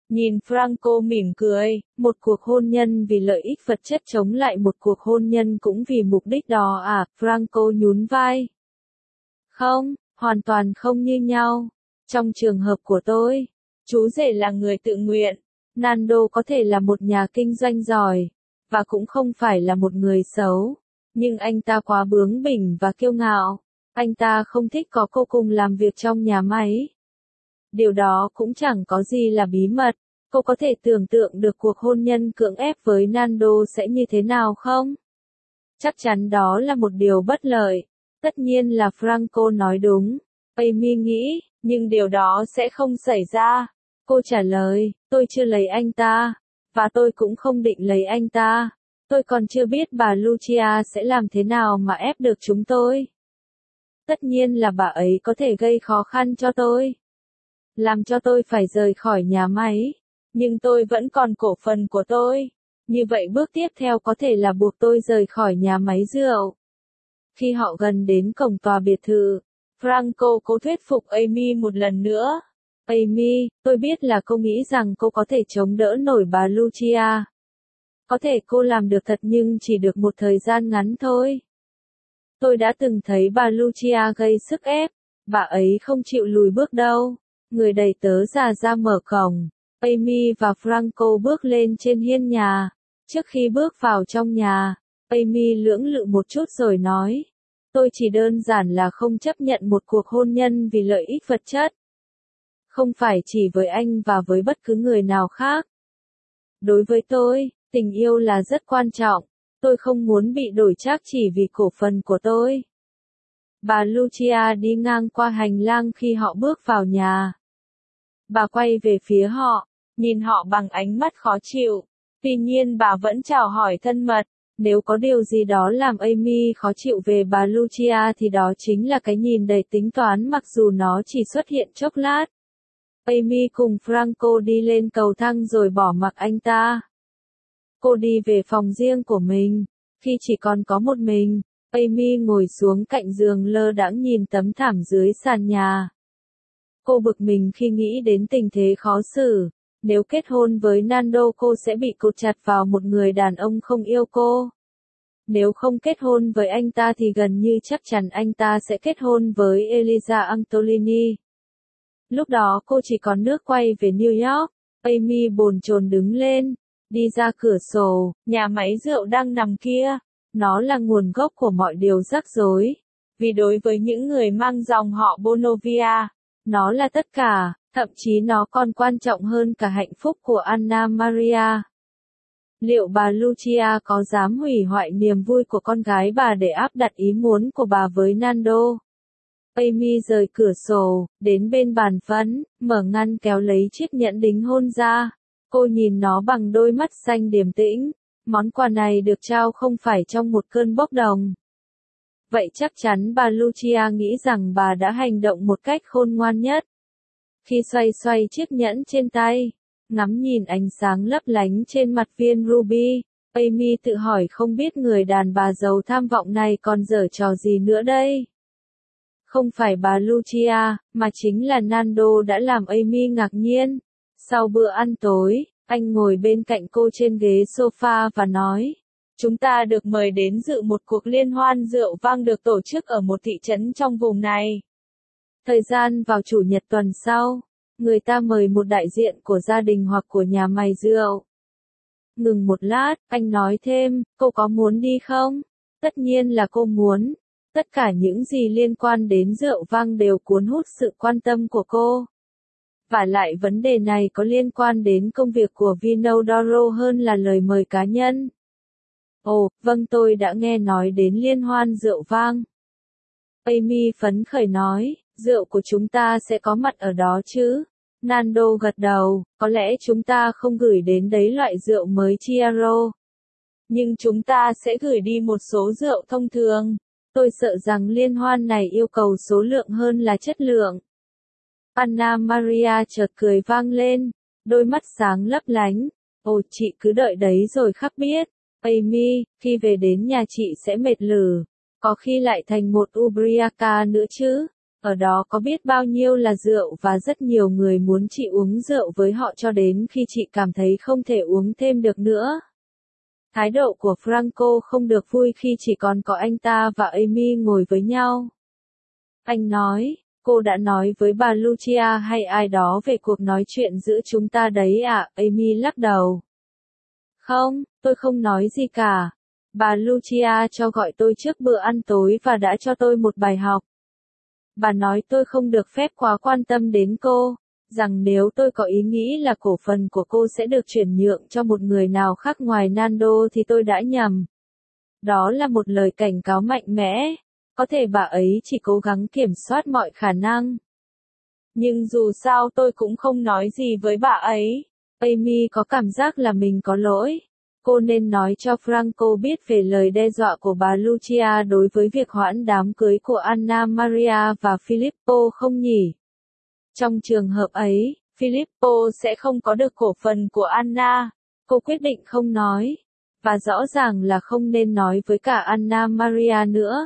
S1: Nhìn Franco mỉm cười, một cuộc hôn nhân vì lợi ích vật chất chống lại một cuộc hôn nhân cũng vì mục đích đó à, Franco nhún vai. Không, hoàn toàn không như nhau. Trong trường hợp của tôi, chú rể là người tự nguyện. Nando có thể là một nhà kinh doanh giỏi, và cũng không phải là một người xấu. Nhưng anh ta quá bướng bỉnh và kiêu ngạo. Anh ta không thích có cô cùng làm việc trong nhà máy. Điều đó cũng chẳng có gì là bí mật. Cô có thể tưởng tượng được cuộc hôn nhân cưỡng ép với Nando sẽ như thế nào không? Chắc chắn đó là một điều bất lợi. Tất nhiên là Franco nói đúng. Amy nghĩ, nhưng điều đó sẽ không xảy ra. Cô trả lời, tôi chưa lấy anh ta, và tôi cũng không định lấy anh ta. Tôi còn chưa biết bà Lucia sẽ làm thế nào mà ép được chúng tôi. Tất nhiên là bà ấy có thể gây khó khăn cho tôi. Làm cho tôi phải rời khỏi nhà máy. Nhưng tôi vẫn còn cổ phần của tôi. Như vậy bước tiếp theo có thể là buộc tôi rời khỏi nhà máy rượu. Khi họ gần đến cổng tòa biệt thự, Franco cố thuyết phục Amy một lần nữa. Amy, tôi biết là cô nghĩ rằng cô có thể chống đỡ nổi bà Lucia. Có thể cô làm được thật nhưng chỉ được một thời gian ngắn thôi. Tôi đã từng thấy bà Lucia gây sức ép. Bà ấy không chịu lùi bước đâu. Người đầy tớ già ra mở cổng. Amy và Franco bước lên trên hiên nhà. Trước khi bước vào trong nhà, Amy lưỡng lự một chút rồi nói. Tôi chỉ đơn giản là không chấp nhận một cuộc hôn nhân vì lợi ích vật chất. Không phải chỉ với anh và với bất cứ người nào khác. Đối với tôi, tình yêu là rất quan trọng. Tôi không muốn bị đổi trác chỉ vì cổ phần của tôi. Bà Lucia đi ngang qua hành lang khi họ bước vào nhà. Bà quay về phía họ, nhìn họ bằng ánh mắt khó chịu. Tuy nhiên bà vẫn chào hỏi thân mật. Nếu có điều gì đó làm Amy khó chịu về bà Lucia thì đó chính là cái nhìn đầy tính toán mặc dù nó chỉ xuất hiện chốc lát. Amy cùng Franco đi lên cầu thang rồi bỏ mặc anh ta. Cô đi về phòng riêng của mình. Khi chỉ còn có một mình, Amy ngồi xuống cạnh giường lơ đãng nhìn tấm thảm dưới sàn nhà. Cô bực mình khi nghĩ đến tình thế khó xử. Nếu kết hôn với Nando cô sẽ bị cột chặt vào một người đàn ông không yêu cô. Nếu không kết hôn với anh ta thì gần như chắc chắn anh ta sẽ kết hôn với Elisa Antolini. Lúc đó cô chỉ còn nước quay về New York. Amy bồn chồn đứng lên, đi ra cửa sổ, nhà máy rượu đang nằm kia. Nó là nguồn gốc của mọi điều rắc rối. Vì đối với những người mang dòng họ Bonovia, nó là tất cả, thậm chí nó còn quan trọng hơn cả hạnh phúc của Anna Maria. Liệu bà Lucia có dám hủy hoại niềm vui của con gái bà để áp đặt ý muốn của bà với Nando? Amy rời cửa sổ, đến bên bàn phấn, mở ngăn kéo lấy chiếc nhẫn đính hôn ra. Cô nhìn nó bằng đôi mắt xanh điềm tĩnh. Món quà này được trao không phải trong một cơn bốc đồng. Vậy chắc chắn bà Lucia nghĩ rằng bà đã hành động một cách khôn ngoan nhất. Khi xoay xoay chiếc nhẫn trên tay, ngắm nhìn ánh sáng lấp lánh trên mặt viên ruby, Amy tự hỏi không biết người đàn bà giàu tham vọng này còn giở trò gì nữa đây. Không phải bà Lucia, mà chính là Nando đã làm Amy ngạc nhiên. Sau bữa ăn tối, anh ngồi bên cạnh cô trên ghế sofa và nói, chúng ta được mời đến dự một cuộc liên hoan rượu vang được tổ chức ở một thị trấn trong vùng này. Thời gian vào chủ nhật tuần sau, người ta mời một đại diện của gia đình hoặc của nhà mày rượu. Ngừng một lát, anh nói thêm, cô có muốn đi không? Tất nhiên là cô muốn. Tất cả những gì liên quan đến rượu vang đều cuốn hút sự quan tâm của cô. Vả lại vấn đề này có liên quan đến công việc của Vinodoro hơn là lời mời cá nhân. Ồ, vâng tôi đã nghe nói đến liên hoan rượu vang. Amy phấn khởi nói, rượu của chúng ta sẽ có mặt ở đó chứ? Nando gật đầu, có lẽ chúng ta không gửi đến đấy loại rượu mới Chiaro. Nhưng chúng ta sẽ gửi đi một số rượu thông thường. Tôi sợ rằng liên hoan này yêu cầu số lượng hơn là chất lượng. Anna Maria chợt cười vang lên, đôi mắt sáng lấp lánh. Ồ, chị cứ đợi đấy rồi khắc biết. Amy, khi về đến nhà chị sẽ mệt lử. Có khi lại thành một ubriaca nữa chứ. Ở đó có biết bao nhiêu là rượu và rất nhiều người muốn chị uống rượu với họ cho đến khi chị cảm thấy không thể uống thêm được nữa. Thái độ của Franco không được vui khi chỉ còn có anh ta và Amy ngồi với nhau. Anh nói, cô đã nói với bà Lucia hay ai đó về cuộc nói chuyện giữa chúng ta đấy à? Amy lắc đầu. Không, tôi không nói gì cả. Bà Lucia cho gọi tôi trước bữa ăn tối và đã cho tôi một bài học. Bà nói tôi không được phép quá quan tâm đến cô, rằng nếu tôi có ý nghĩ là cổ phần của cô sẽ được chuyển nhượng cho một người nào khác ngoài Nando thì tôi đã nhầm. Đó là một lời cảnh cáo mạnh mẽ, có thể bà ấy chỉ cố gắng kiểm soát mọi khả năng. Nhưng dù sao tôi cũng không nói gì với bà ấy. Amy có cảm giác là mình có lỗi. Cô nên nói cho Franco biết về lời đe dọa của bà Lucia đối với việc hoãn đám cưới của Anna Maria và Filippo không nhỉ? Trong trường hợp ấy, Filippo sẽ không có được cổ phần của Anna. Cô quyết định không nói. Và rõ ràng là không nên nói với cả Anna Maria nữa.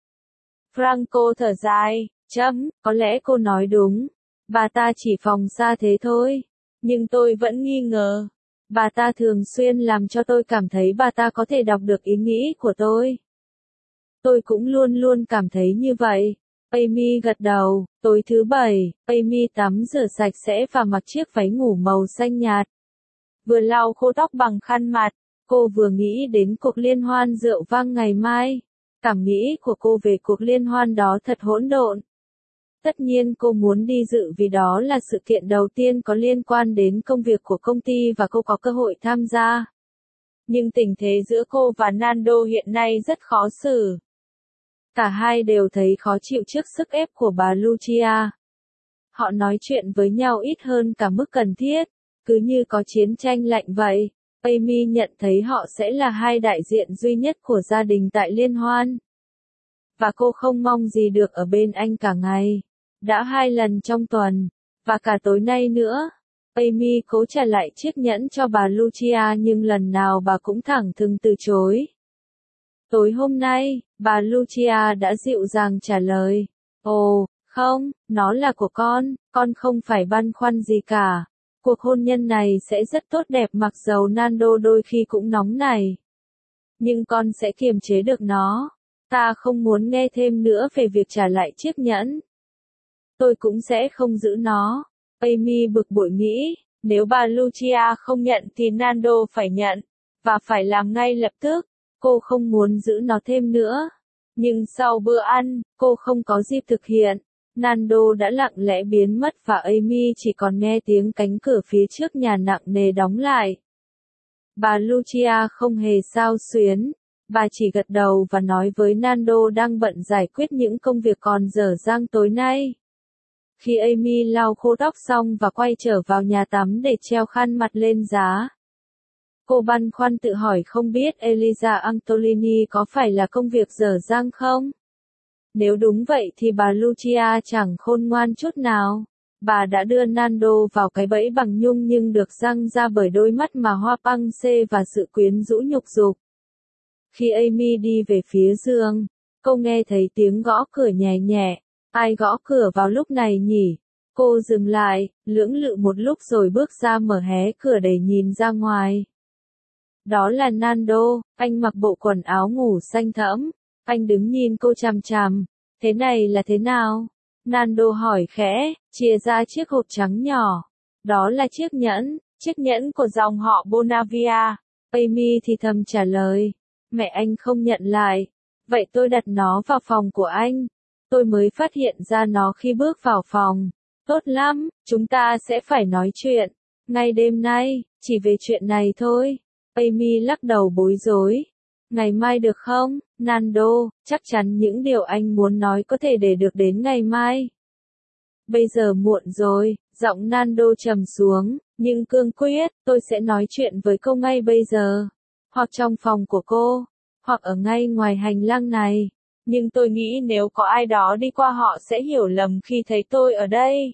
S1: Franco thở dài, chấm, có lẽ cô nói đúng. Bà ta chỉ phòng xa thế thôi. Nhưng tôi vẫn nghi ngờ. Bà ta thường xuyên làm cho tôi cảm thấy bà ta có thể đọc được ý nghĩ của tôi. Tôi cũng luôn luôn cảm thấy như vậy. Amy gật đầu. Tối thứ bảy, Amy tắm rửa sạch sẽ và mặc chiếc váy ngủ màu xanh nhạt. Vừa lau khô tóc bằng khăn mặt, cô vừa nghĩ đến cuộc liên hoan rượu vang ngày mai. Cảm nghĩ của cô về cuộc liên hoan đó thật hỗn độn. Tất nhiên cô muốn đi dự vì đó là sự kiện đầu tiên có liên quan đến công việc của công ty và cô có cơ hội tham gia. Nhưng tình thế giữa cô và Nando hiện nay rất khó xử. Cả hai đều thấy khó chịu trước sức ép của bà Lucia. Họ nói chuyện với nhau ít hơn cả mức cần thiết, cứ như có chiến tranh lạnh vậy. Amy nhận thấy họ sẽ là hai đại diện duy nhất của gia đình tại liên hoan. Và cô không mong gì được ở bên anh cả ngày. Đã hai lần trong tuần, và cả tối nay nữa. Amy cố trả lại chiếc nhẫn cho bà Lucia nhưng lần nào bà cũng thẳng thừng từ chối. Tối hôm nay, bà Lucia đã dịu dàng trả lời. Ồ, không, nó là của con, con không phải băn khoăn gì cả. Cuộc hôn nhân này sẽ rất tốt đẹp mặc dầu Nando đôi khi cũng nóng này. Nhưng con sẽ kiềm chế được nó. Ta không muốn nghe thêm nữa về việc trả lại chiếc nhẫn. Tôi cũng sẽ không giữ nó. Amy bực bội nghĩ, nếu bà Lucia không nhận thì Nando phải nhận, và phải làm ngay lập tức. Cô không muốn giữ nó thêm nữa. Nhưng sau bữa ăn, cô không có dịp thực hiện. Nando đã lặng lẽ biến mất và Amy chỉ còn nghe tiếng cánh cửa phía trước nhà nặng nề đóng lại. Bà Lucia không hề xao xuyến. Bà chỉ gật đầu và nói với Nando đang bận giải quyết những công việc còn dở dang tối nay. Khi Amy lau khô tóc xong và quay trở vào nhà tắm để treo khăn mặt lên giá. Cô băn khoăn tự hỏi không biết Elisa Antolini có phải là công việc dở dang không? Nếu đúng vậy thì bà Lucia chẳng khôn ngoan chút nào. Bà đã đưa Nando vào cái bẫy bằng nhung nhưng được răng ra bởi đôi mắt mà hoa băng xê và sự quyến rũ nhục dục. Khi Amy đi về phía giường, cô nghe thấy tiếng gõ cửa nhẹ nhẹ. Ai gõ cửa vào lúc này nhỉ? Cô dừng lại, lưỡng lự một lúc rồi bước ra mở hé cửa để nhìn ra ngoài. Đó là Nando, anh mặc bộ quần áo ngủ xanh thẫm. Anh đứng nhìn cô chằm chằm. Thế này là thế nào? Nando hỏi khẽ, chia ra chiếc hộp trắng nhỏ. Đó là chiếc nhẫn, chiếc nhẫn của dòng họ Bonavia. Amy thì thầm trả lời. Mẹ anh không nhận lại. Vậy tôi đặt nó vào phòng của anh. Tôi mới phát hiện ra nó khi bước vào phòng. Tốt lắm, chúng ta sẽ phải nói chuyện. Ngay đêm nay, chỉ về chuyện này thôi. Amy lắc đầu bối rối. Ngày mai được không, Nando, chắc chắn những điều anh muốn nói có thể để được đến ngày mai. Bây giờ muộn rồi, giọng Nando trầm xuống, nhưng cương quyết, tôi sẽ nói chuyện với cô ngay bây giờ. Hoặc trong phòng của cô, hoặc ở ngay ngoài hành lang này. Nhưng tôi nghĩ nếu có ai đó đi qua họ sẽ hiểu lầm khi thấy tôi ở đây.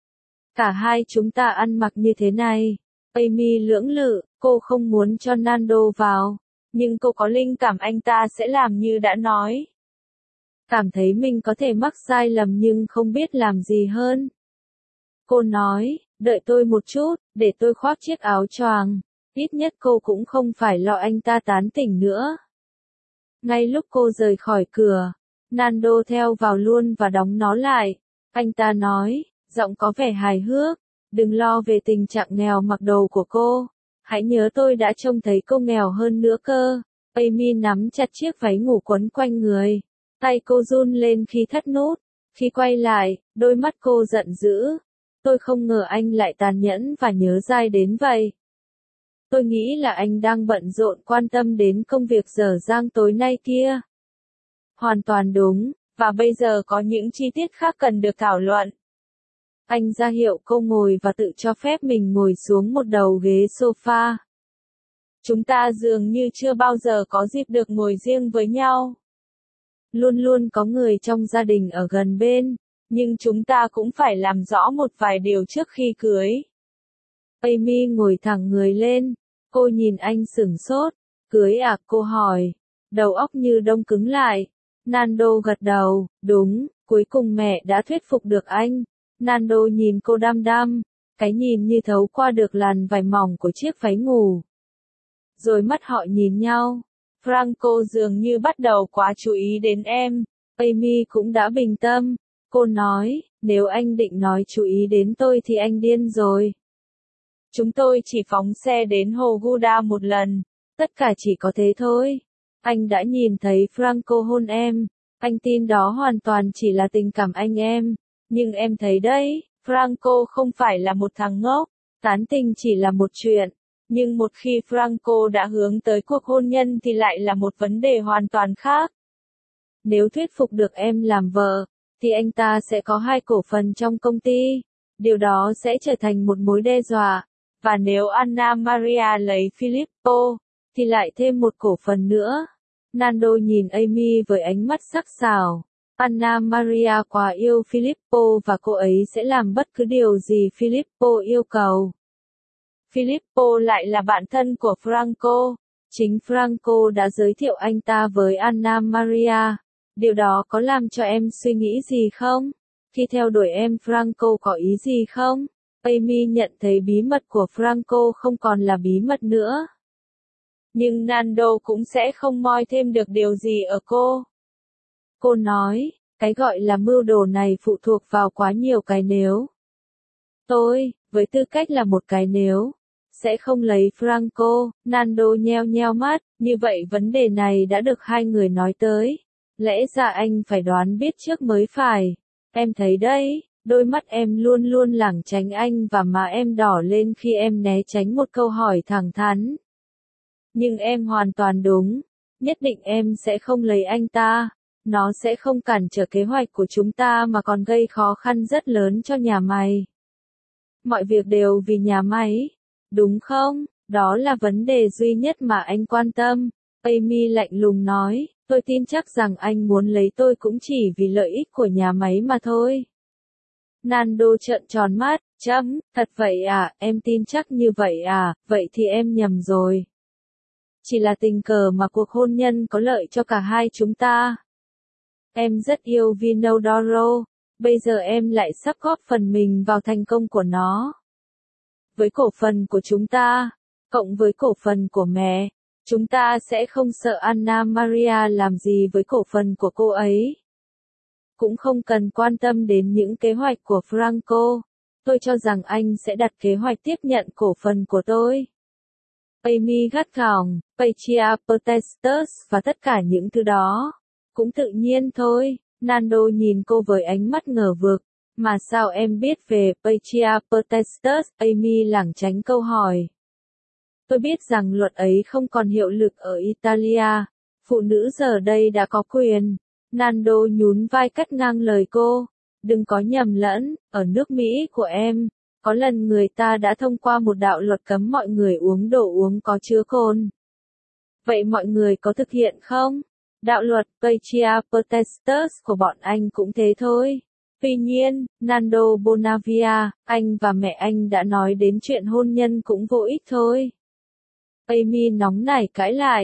S1: Cả hai chúng ta ăn mặc như thế này. Amy lưỡng lự, cô không muốn cho Nando vào. Nhưng cô có linh cảm anh ta sẽ làm như đã nói. cảm thấy mình có thể mắc sai lầm nhưng không biết làm gì hơn. Cô nói, đợi tôi một chút, để tôi khoác chiếc áo choàng, ít nhất cô cũng không phải lo anh ta tán tỉnh nữa. Ngay lúc cô rời khỏi cửa, Nando theo vào luôn và đóng nó lại. Anh ta nói, giọng có vẻ hài hước, đừng lo về tình trạng nghèo mặc đồ của cô. Hãy nhớ tôi đã trông thấy cô nghèo hơn nữa cơ. Amy nắm chặt chiếc váy ngủ quấn quanh người. Tay cô run lên khi thắt nút. Khi quay lại, đôi mắt cô giận dữ. Tôi không ngờ anh lại tàn nhẫn và nhớ dai đến vậy. Tôi nghĩ là anh đang bận rộn quan tâm đến công việc dở dang tối nay kia. Hoàn toàn đúng, và bây giờ có những chi tiết khác cần được thảo luận. Anh ra hiệu cô ngồi và tự cho phép mình ngồi xuống một đầu ghế sofa. Chúng ta dường như chưa bao giờ có dịp được ngồi riêng với nhau. Luôn luôn có người trong gia đình ở gần bên, nhưng chúng ta cũng phải làm rõ một vài điều trước khi cưới. Amy ngồi thẳng người lên, cô nhìn anh sửng sốt. Cưới à, cô hỏi, đầu óc như đông cứng lại. Nando gật đầu, đúng, cuối cùng mẹ đã thuyết phục được anh. Nando nhìn cô đăm đăm, cái nhìn như thấu qua được làn vải mỏng của chiếc váy ngủ. Rồi mắt họ nhìn nhau. Franco dường như bắt đầu quá chú ý đến em. Amy cũng đã bình tâm. Cô nói, nếu anh định nói chú ý đến tôi thì anh điên rồi. Chúng tôi chỉ phóng xe đến hồ Gouda một lần. Tất cả chỉ có thế thôi. Anh đã nhìn thấy Franco hôn em. Anh tin đó hoàn toàn chỉ là tình cảm anh em. Nhưng em thấy đấy, Franco không phải là một thằng ngốc. Tán tình chỉ là một chuyện. Nhưng một khi Franco đã hướng tới cuộc hôn nhân thì lại là một vấn đề hoàn toàn khác. Nếu thuyết phục được em làm vợ, thì anh ta sẽ có hai cổ phần trong công ty. Điều đó sẽ trở thành một mối đe dọa. Và nếu Anna Maria lấy Filippo, thì lại thêm một cổ phần nữa. Nando nhìn Amy với ánh mắt sắc sảo. Anna Maria quá yêu Filippo và cô ấy sẽ làm bất cứ điều gì Filippo yêu cầu. Filippo lại là bạn thân của Franco. Chính Franco đã giới thiệu anh ta với Anna Maria. Điều đó có làm cho em suy nghĩ gì không? Khi theo đuổi em Franco có ý gì không? Amy nhận thấy bí mật của Franco không còn là bí mật nữa. Nhưng Nando cũng sẽ không moi thêm được điều gì ở cô. Cô nói, cái gọi là mưu đồ này phụ thuộc vào quá nhiều cái nếu. Tôi, với tư cách là một cái nếu, sẽ không lấy Franco. Nando nheo nheo mắt, như vậy vấn đề này đã được hai người nói tới. Lẽ ra anh phải đoán biết trước mới phải. Em thấy đấy, đôi mắt em luôn luôn lảng tránh anh và má em đỏ lên khi em né tránh một câu hỏi thẳng thắn. Nhưng em hoàn toàn đúng. Nhất định em sẽ không lấy anh ta. Nó sẽ không cản trở kế hoạch của chúng ta mà còn gây khó khăn rất lớn cho nhà mày. Mọi việc đều vì nhà máy. Đúng không? Đó là vấn đề duy nhất mà anh quan tâm. Amy lạnh lùng nói, tôi tin chắc rằng anh muốn lấy tôi cũng chỉ vì lợi ích của nhà máy mà thôi. Nando trợn tròn mắt, chấm, thật vậy à, em tin chắc như vậy à, vậy thì em nhầm rồi. Chỉ là tình cờ mà cuộc hôn nhân có lợi cho cả hai chúng ta. Em rất yêu Vinodoro, bây giờ em lại sắp góp phần mình vào thành công của nó. Với cổ phần của chúng ta, cộng với cổ phần của mẹ, chúng ta sẽ không sợ Anna Maria làm gì với cổ phần của cô ấy. Cũng không cần quan tâm đến những kế hoạch của Franco. Tôi cho rằng anh sẽ đặt kế hoạch tiếp nhận cổ phần của tôi. Amy gắt gỏng, Patia Potestas và tất cả những thứ đó. Cũng tự nhiên thôi. Nando nhìn cô với ánh mắt ngờ vực. Mà sao em biết về Patia Potestas? Amy lảng tránh câu hỏi. Tôi biết rằng luật ấy không còn hiệu lực ở Italia. Phụ nữ giờ đây đã có quyền. Nando nhún vai cắt ngang lời cô. Đừng có nhầm lẫn, ở nước Mỹ của em, có lần người ta đã thông qua một đạo luật cấm mọi người uống đồ uống có chứa cồn. Vậy mọi người có thực hiện không? Đạo luật Patia Potestas của bọn anh cũng thế thôi. Tuy nhiên, Nando Bonavia, anh và mẹ anh đã nói đến chuyện hôn nhân cũng vô ích thôi. Amy nóng nảy cãi lại.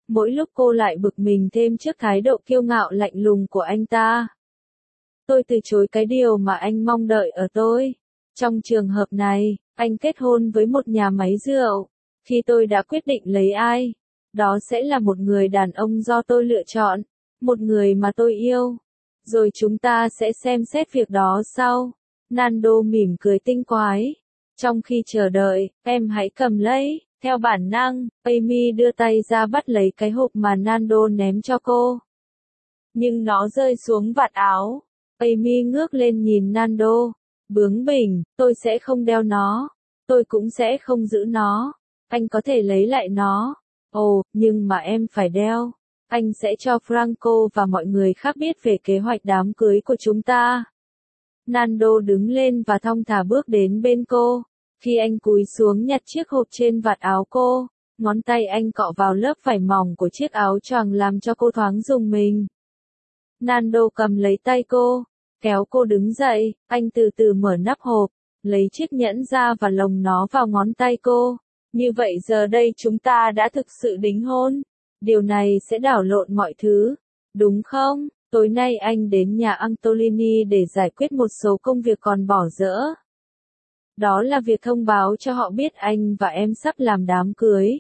S1: Mỗi lúc cô lại bực mình thêm trước thái độ kiêu ngạo lạnh lùng của anh ta. Tôi từ chối cái điều mà anh mong đợi ở tôi. Trong trường hợp này, anh kết hôn với một nhà máy rượu. Khi tôi đã quyết định lấy ai, đó sẽ là một người đàn ông do tôi lựa chọn, một người mà tôi yêu. Rồi chúng ta sẽ xem xét việc đó sau. Nando mỉm cười tinh quái. Trong khi chờ đợi, em hãy cầm lấy. Theo bản năng, Amy đưa tay ra bắt lấy cái hộp mà Nando ném cho cô. Nhưng nó rơi xuống vạt áo. Amy ngước lên nhìn Nando. Bướng bỉnh, tôi sẽ không đeo nó. Tôi cũng sẽ không giữ nó. Anh có thể lấy lại nó. Ồ, nhưng mà em phải đeo. Anh sẽ cho Franco và mọi người khác biết về kế hoạch đám cưới của chúng ta. Nando đứng lên và thong thả bước đến bên cô. Khi anh cúi xuống nhặt chiếc hộp trên vạt áo cô, ngón tay anh cọ vào lớp vải mỏng của chiếc áo choàng làm cho cô thoáng rùng mình. Nando cầm lấy tay cô, kéo cô đứng dậy, anh từ từ mở nắp hộp, lấy chiếc nhẫn ra và lồng nó vào ngón tay cô. Như vậy giờ đây chúng ta đã thực sự đính hôn. Điều này sẽ đảo lộn mọi thứ, đúng không? Tối nay anh đến nhà Antolini để giải quyết một số công việc còn bỏ dở. Đó là việc thông báo cho họ biết anh và em sắp làm đám cưới.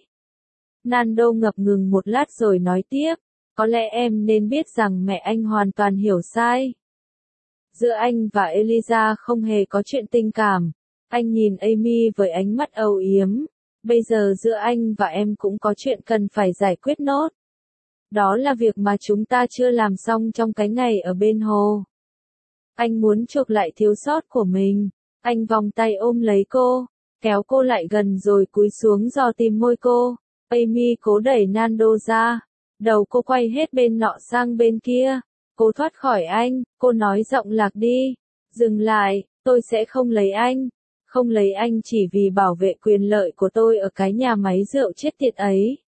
S1: Nando ngập ngừng một lát rồi nói tiếp, có lẽ em nên biết rằng mẹ anh hoàn toàn hiểu sai. Giữa anh và Eliza không hề có chuyện tình cảm. Anh nhìn Amy với ánh mắt âu yếm. Bây giờ giữa anh và em cũng có chuyện cần phải giải quyết nốt. Đó là việc mà chúng ta chưa làm xong trong cái ngày ở bên hồ. Anh muốn chuộc lại thiếu sót của mình. Anh vòng tay ôm lấy cô, kéo cô lại gần rồi cúi xuống dò tìm môi cô. Amy cố đẩy Nando ra. Đầu cô quay hết bên nọ sang bên kia. Cô thoát khỏi anh, cô nói giọng lạc đi. Dừng lại, tôi sẽ không lấy anh. Không lấy anh chỉ vì bảo vệ quyền lợi của tôi ở cái nhà máy rượu chết tiệt ấy.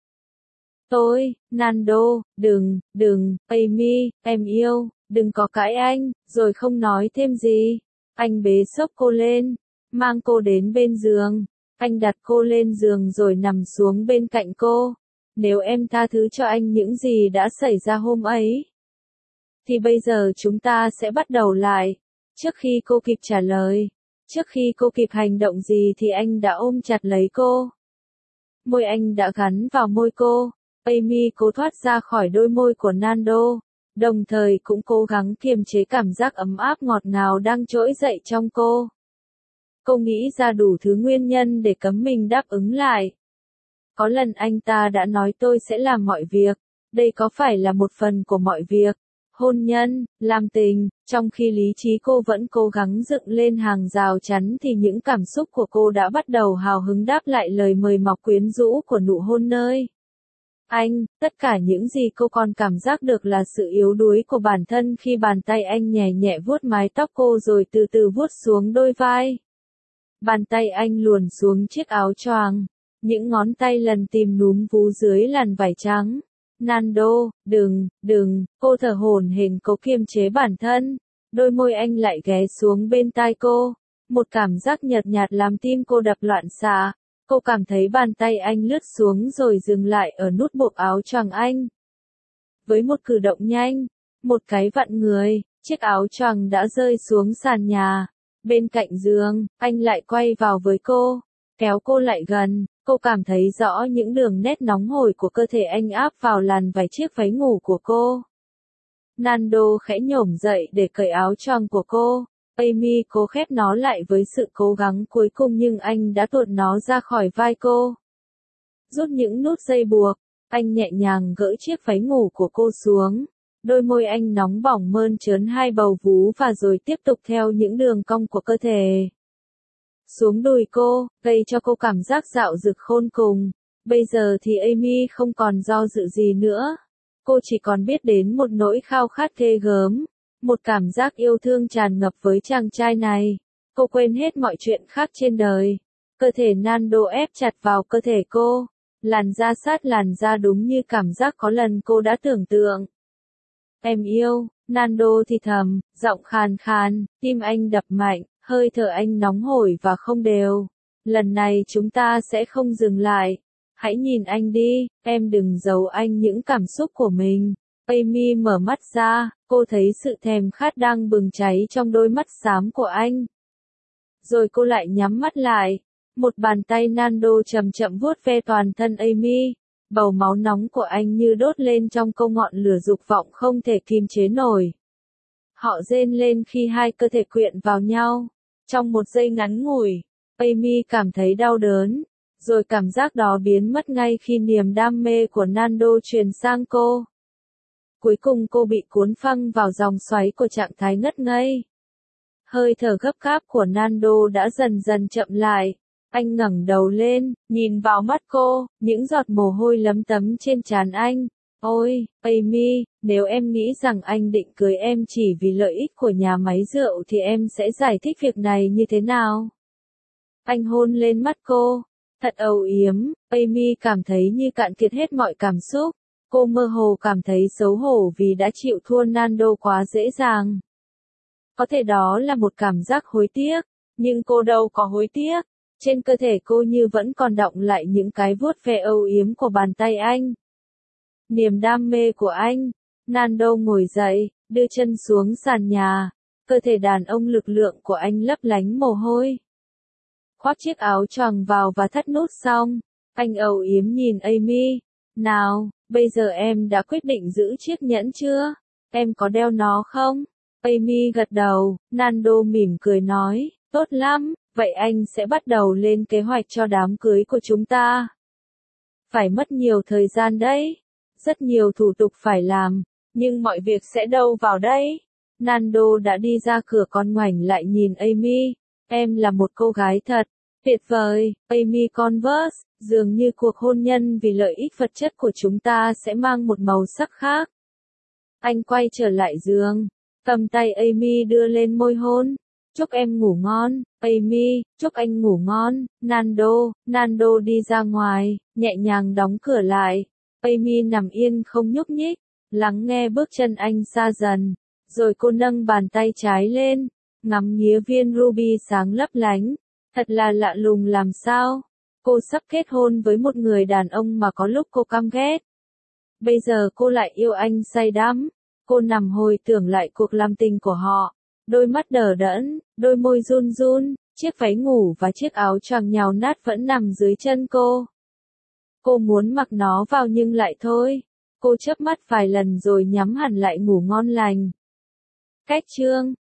S1: Tôi, Nando, đừng, đừng, Amy, em yêu, đừng có cãi anh, rồi không nói thêm gì. Anh bế xốc cô lên, mang cô đến bên giường. Anh đặt cô lên giường rồi nằm xuống bên cạnh cô. Nếu em tha thứ cho anh những gì đã xảy ra hôm ấy, thì bây giờ chúng ta sẽ bắt đầu lại. Trước khi cô kịp trả lời, trước khi cô kịp hành động gì thì anh đã ôm chặt lấy cô. Môi anh đã gắn vào môi cô. Amy cố thoát ra khỏi đôi môi của Nando, đồng thời cũng cố gắng kiềm chế cảm giác ấm áp ngọt ngào đang trỗi dậy trong cô. Cô nghĩ ra đủ thứ nguyên nhân để cấm mình đáp ứng lại. Có lần anh ta đã nói tôi sẽ làm mọi việc. Đây có phải là một phần của mọi việc? Hôn nhân, làm tình, trong khi lý trí cô vẫn cố gắng dựng lên hàng rào chắn thì những cảm xúc của cô đã bắt đầu hào hứng đáp lại lời mời mọc quyến rũ của nụ hôn nơi. Anh, tất cả những gì cô còn cảm giác được là sự yếu đuối của bản thân khi bàn tay anh nhẹ nhẹ vuốt mái tóc cô rồi từ từ vuốt xuống đôi vai. Bàn tay anh luồn xuống chiếc áo choàng, những ngón tay lần tìm núm vú dưới làn vải trắng. Nando, đừng, đừng, cô thở hổn hển cố kiềm chế bản thân. Đôi môi anh lại ghé xuống bên tai cô. Một cảm giác nhợt nhạt làm tim cô đập loạn xạ. Cô cảm thấy bàn tay anh lướt xuống rồi dừng lại ở nút buộc áo choàng anh. Với một cử động nhanh, một cái vặn người, chiếc áo choàng đã rơi xuống sàn nhà. Bên cạnh giường, anh lại quay vào với cô, kéo cô lại gần. Cô cảm thấy rõ những đường nét nóng hổi của cơ thể anh áp vào làn vải chiếc váy ngủ của cô. Nando khẽ nhổm dậy để cởi áo choàng của cô. Amy cố khép nó lại với sự cố gắng cuối cùng nhưng anh đã tuột nó ra khỏi vai cô. Rút những nút dây buộc, anh nhẹ nhàng gỡ chiếc váy ngủ của cô xuống. Đôi môi anh nóng bỏng mơn trớn hai bầu vú và rồi tiếp tục theo những đường cong của cơ thể xuống đùi cô, gây cho cô cảm giác dạo dực khôn cùng. Bây giờ thì Amy không còn do dự gì nữa. Cô chỉ còn biết đến một nỗi khao khát ghê gớm, một cảm giác yêu thương tràn ngập với chàng trai này. Cô quên hết mọi chuyện khác trên đời. Cơ thể Nando ép chặt vào cơ thể cô, làn da sát làn da đúng như cảm giác có lần cô đã tưởng tượng. Em yêu, Nando thì thầm, giọng khàn khàn, tim anh đập mạnh. Hơi thở anh nóng hổi và không đều. Lần này chúng ta sẽ không dừng lại. Hãy nhìn anh đi, em đừng giấu anh những cảm xúc của mình. Amy mở mắt ra, cô thấy sự thèm khát đang bừng cháy trong đôi mắt xám của anh. Rồi cô lại nhắm mắt lại. Một bàn tay Nando chậm chậm vuốt ve toàn thân Amy. Bầu máu nóng của anh như đốt lên trong câu ngọn lửa dục vọng không thể kìm chế nổi. Họ rên lên khi hai cơ thể quyện vào nhau. Trong một giây ngắn ngủi, Amy cảm thấy đau đớn. Rồi cảm giác đó biến mất ngay khi niềm đam mê của Nando truyền sang cô. Cuối cùng cô bị cuốn phăng vào dòng xoáy của trạng thái ngất ngây. Hơi thở gấp gáp của Nando đã dần dần chậm lại. Anh ngẩng đầu lên, nhìn vào mắt cô, những giọt mồ hôi lấm tấm trên trán anh. Ôi, Amy, nếu em nghĩ rằng anh định cưới em chỉ vì lợi ích của nhà máy rượu thì em sẽ giải thích việc này như thế nào? Anh hôn lên mắt cô. Thật âu yếm, Amy cảm thấy như cạn kiệt hết mọi cảm xúc. Cô mơ hồ cảm thấy xấu hổ vì đã chịu thua Nando quá dễ dàng. Có thể đó là một cảm giác hối tiếc, nhưng cô đâu có hối tiếc. Trên cơ thể cô như vẫn còn đọng lại những cái vuốt ve âu yếm của bàn tay anh. Niềm đam mê của anh. Nando ngồi dậy, đưa chân xuống sàn nhà. Cơ thể đàn ông lực lượng của anh lấp lánh mồ hôi. Khoác chiếc áo choàng vào và thắt nút xong. Anh âu yếm nhìn Amy. Nào, bây giờ em đã quyết định giữ chiếc nhẫn chưa? Em có đeo nó không? Amy gật đầu. Nando mỉm cười nói, tốt lắm, vậy anh sẽ bắt đầu lên kế hoạch cho đám cưới của chúng ta. Phải mất nhiều thời gian đấy. Rất nhiều thủ tục phải làm, nhưng mọi việc sẽ đâu vào đây? Nando đã đi ra cửa còn ngoảnh lại nhìn Amy. Em là một cô gái thật tuyệt vời, Amy Converse, dường như cuộc hôn nhân vì lợi ích vật chất của chúng ta sẽ mang một màu sắc khác. Anh quay trở lại giường, cầm tay Amy đưa lên môi hôn. Chúc em ngủ ngon, Amy, chúc anh ngủ ngon, Nando. Nando đi ra ngoài, nhẹ nhàng đóng cửa lại. Amy nằm yên không nhúc nhích, lắng nghe bước chân anh xa dần. Rồi cô nâng bàn tay trái lên, ngắm nghía viên ruby sáng lấp lánh. Thật là lạ lùng làm sao. Cô sắp kết hôn với một người đàn ông mà có lúc cô căm ghét. Bây giờ cô lại yêu anh say đắm. Cô nằm hồi tưởng lại cuộc làm tình của họ. Đôi mắt đờ đẫn, đôi môi run run, chiếc váy ngủ và chiếc áo choàng nhào nát vẫn nằm dưới chân cô. Cô muốn mặc nó vào nhưng lại thôi. Cô chớp mắt vài lần rồi nhắm hẳn lại ngủ ngon lành. Cách chương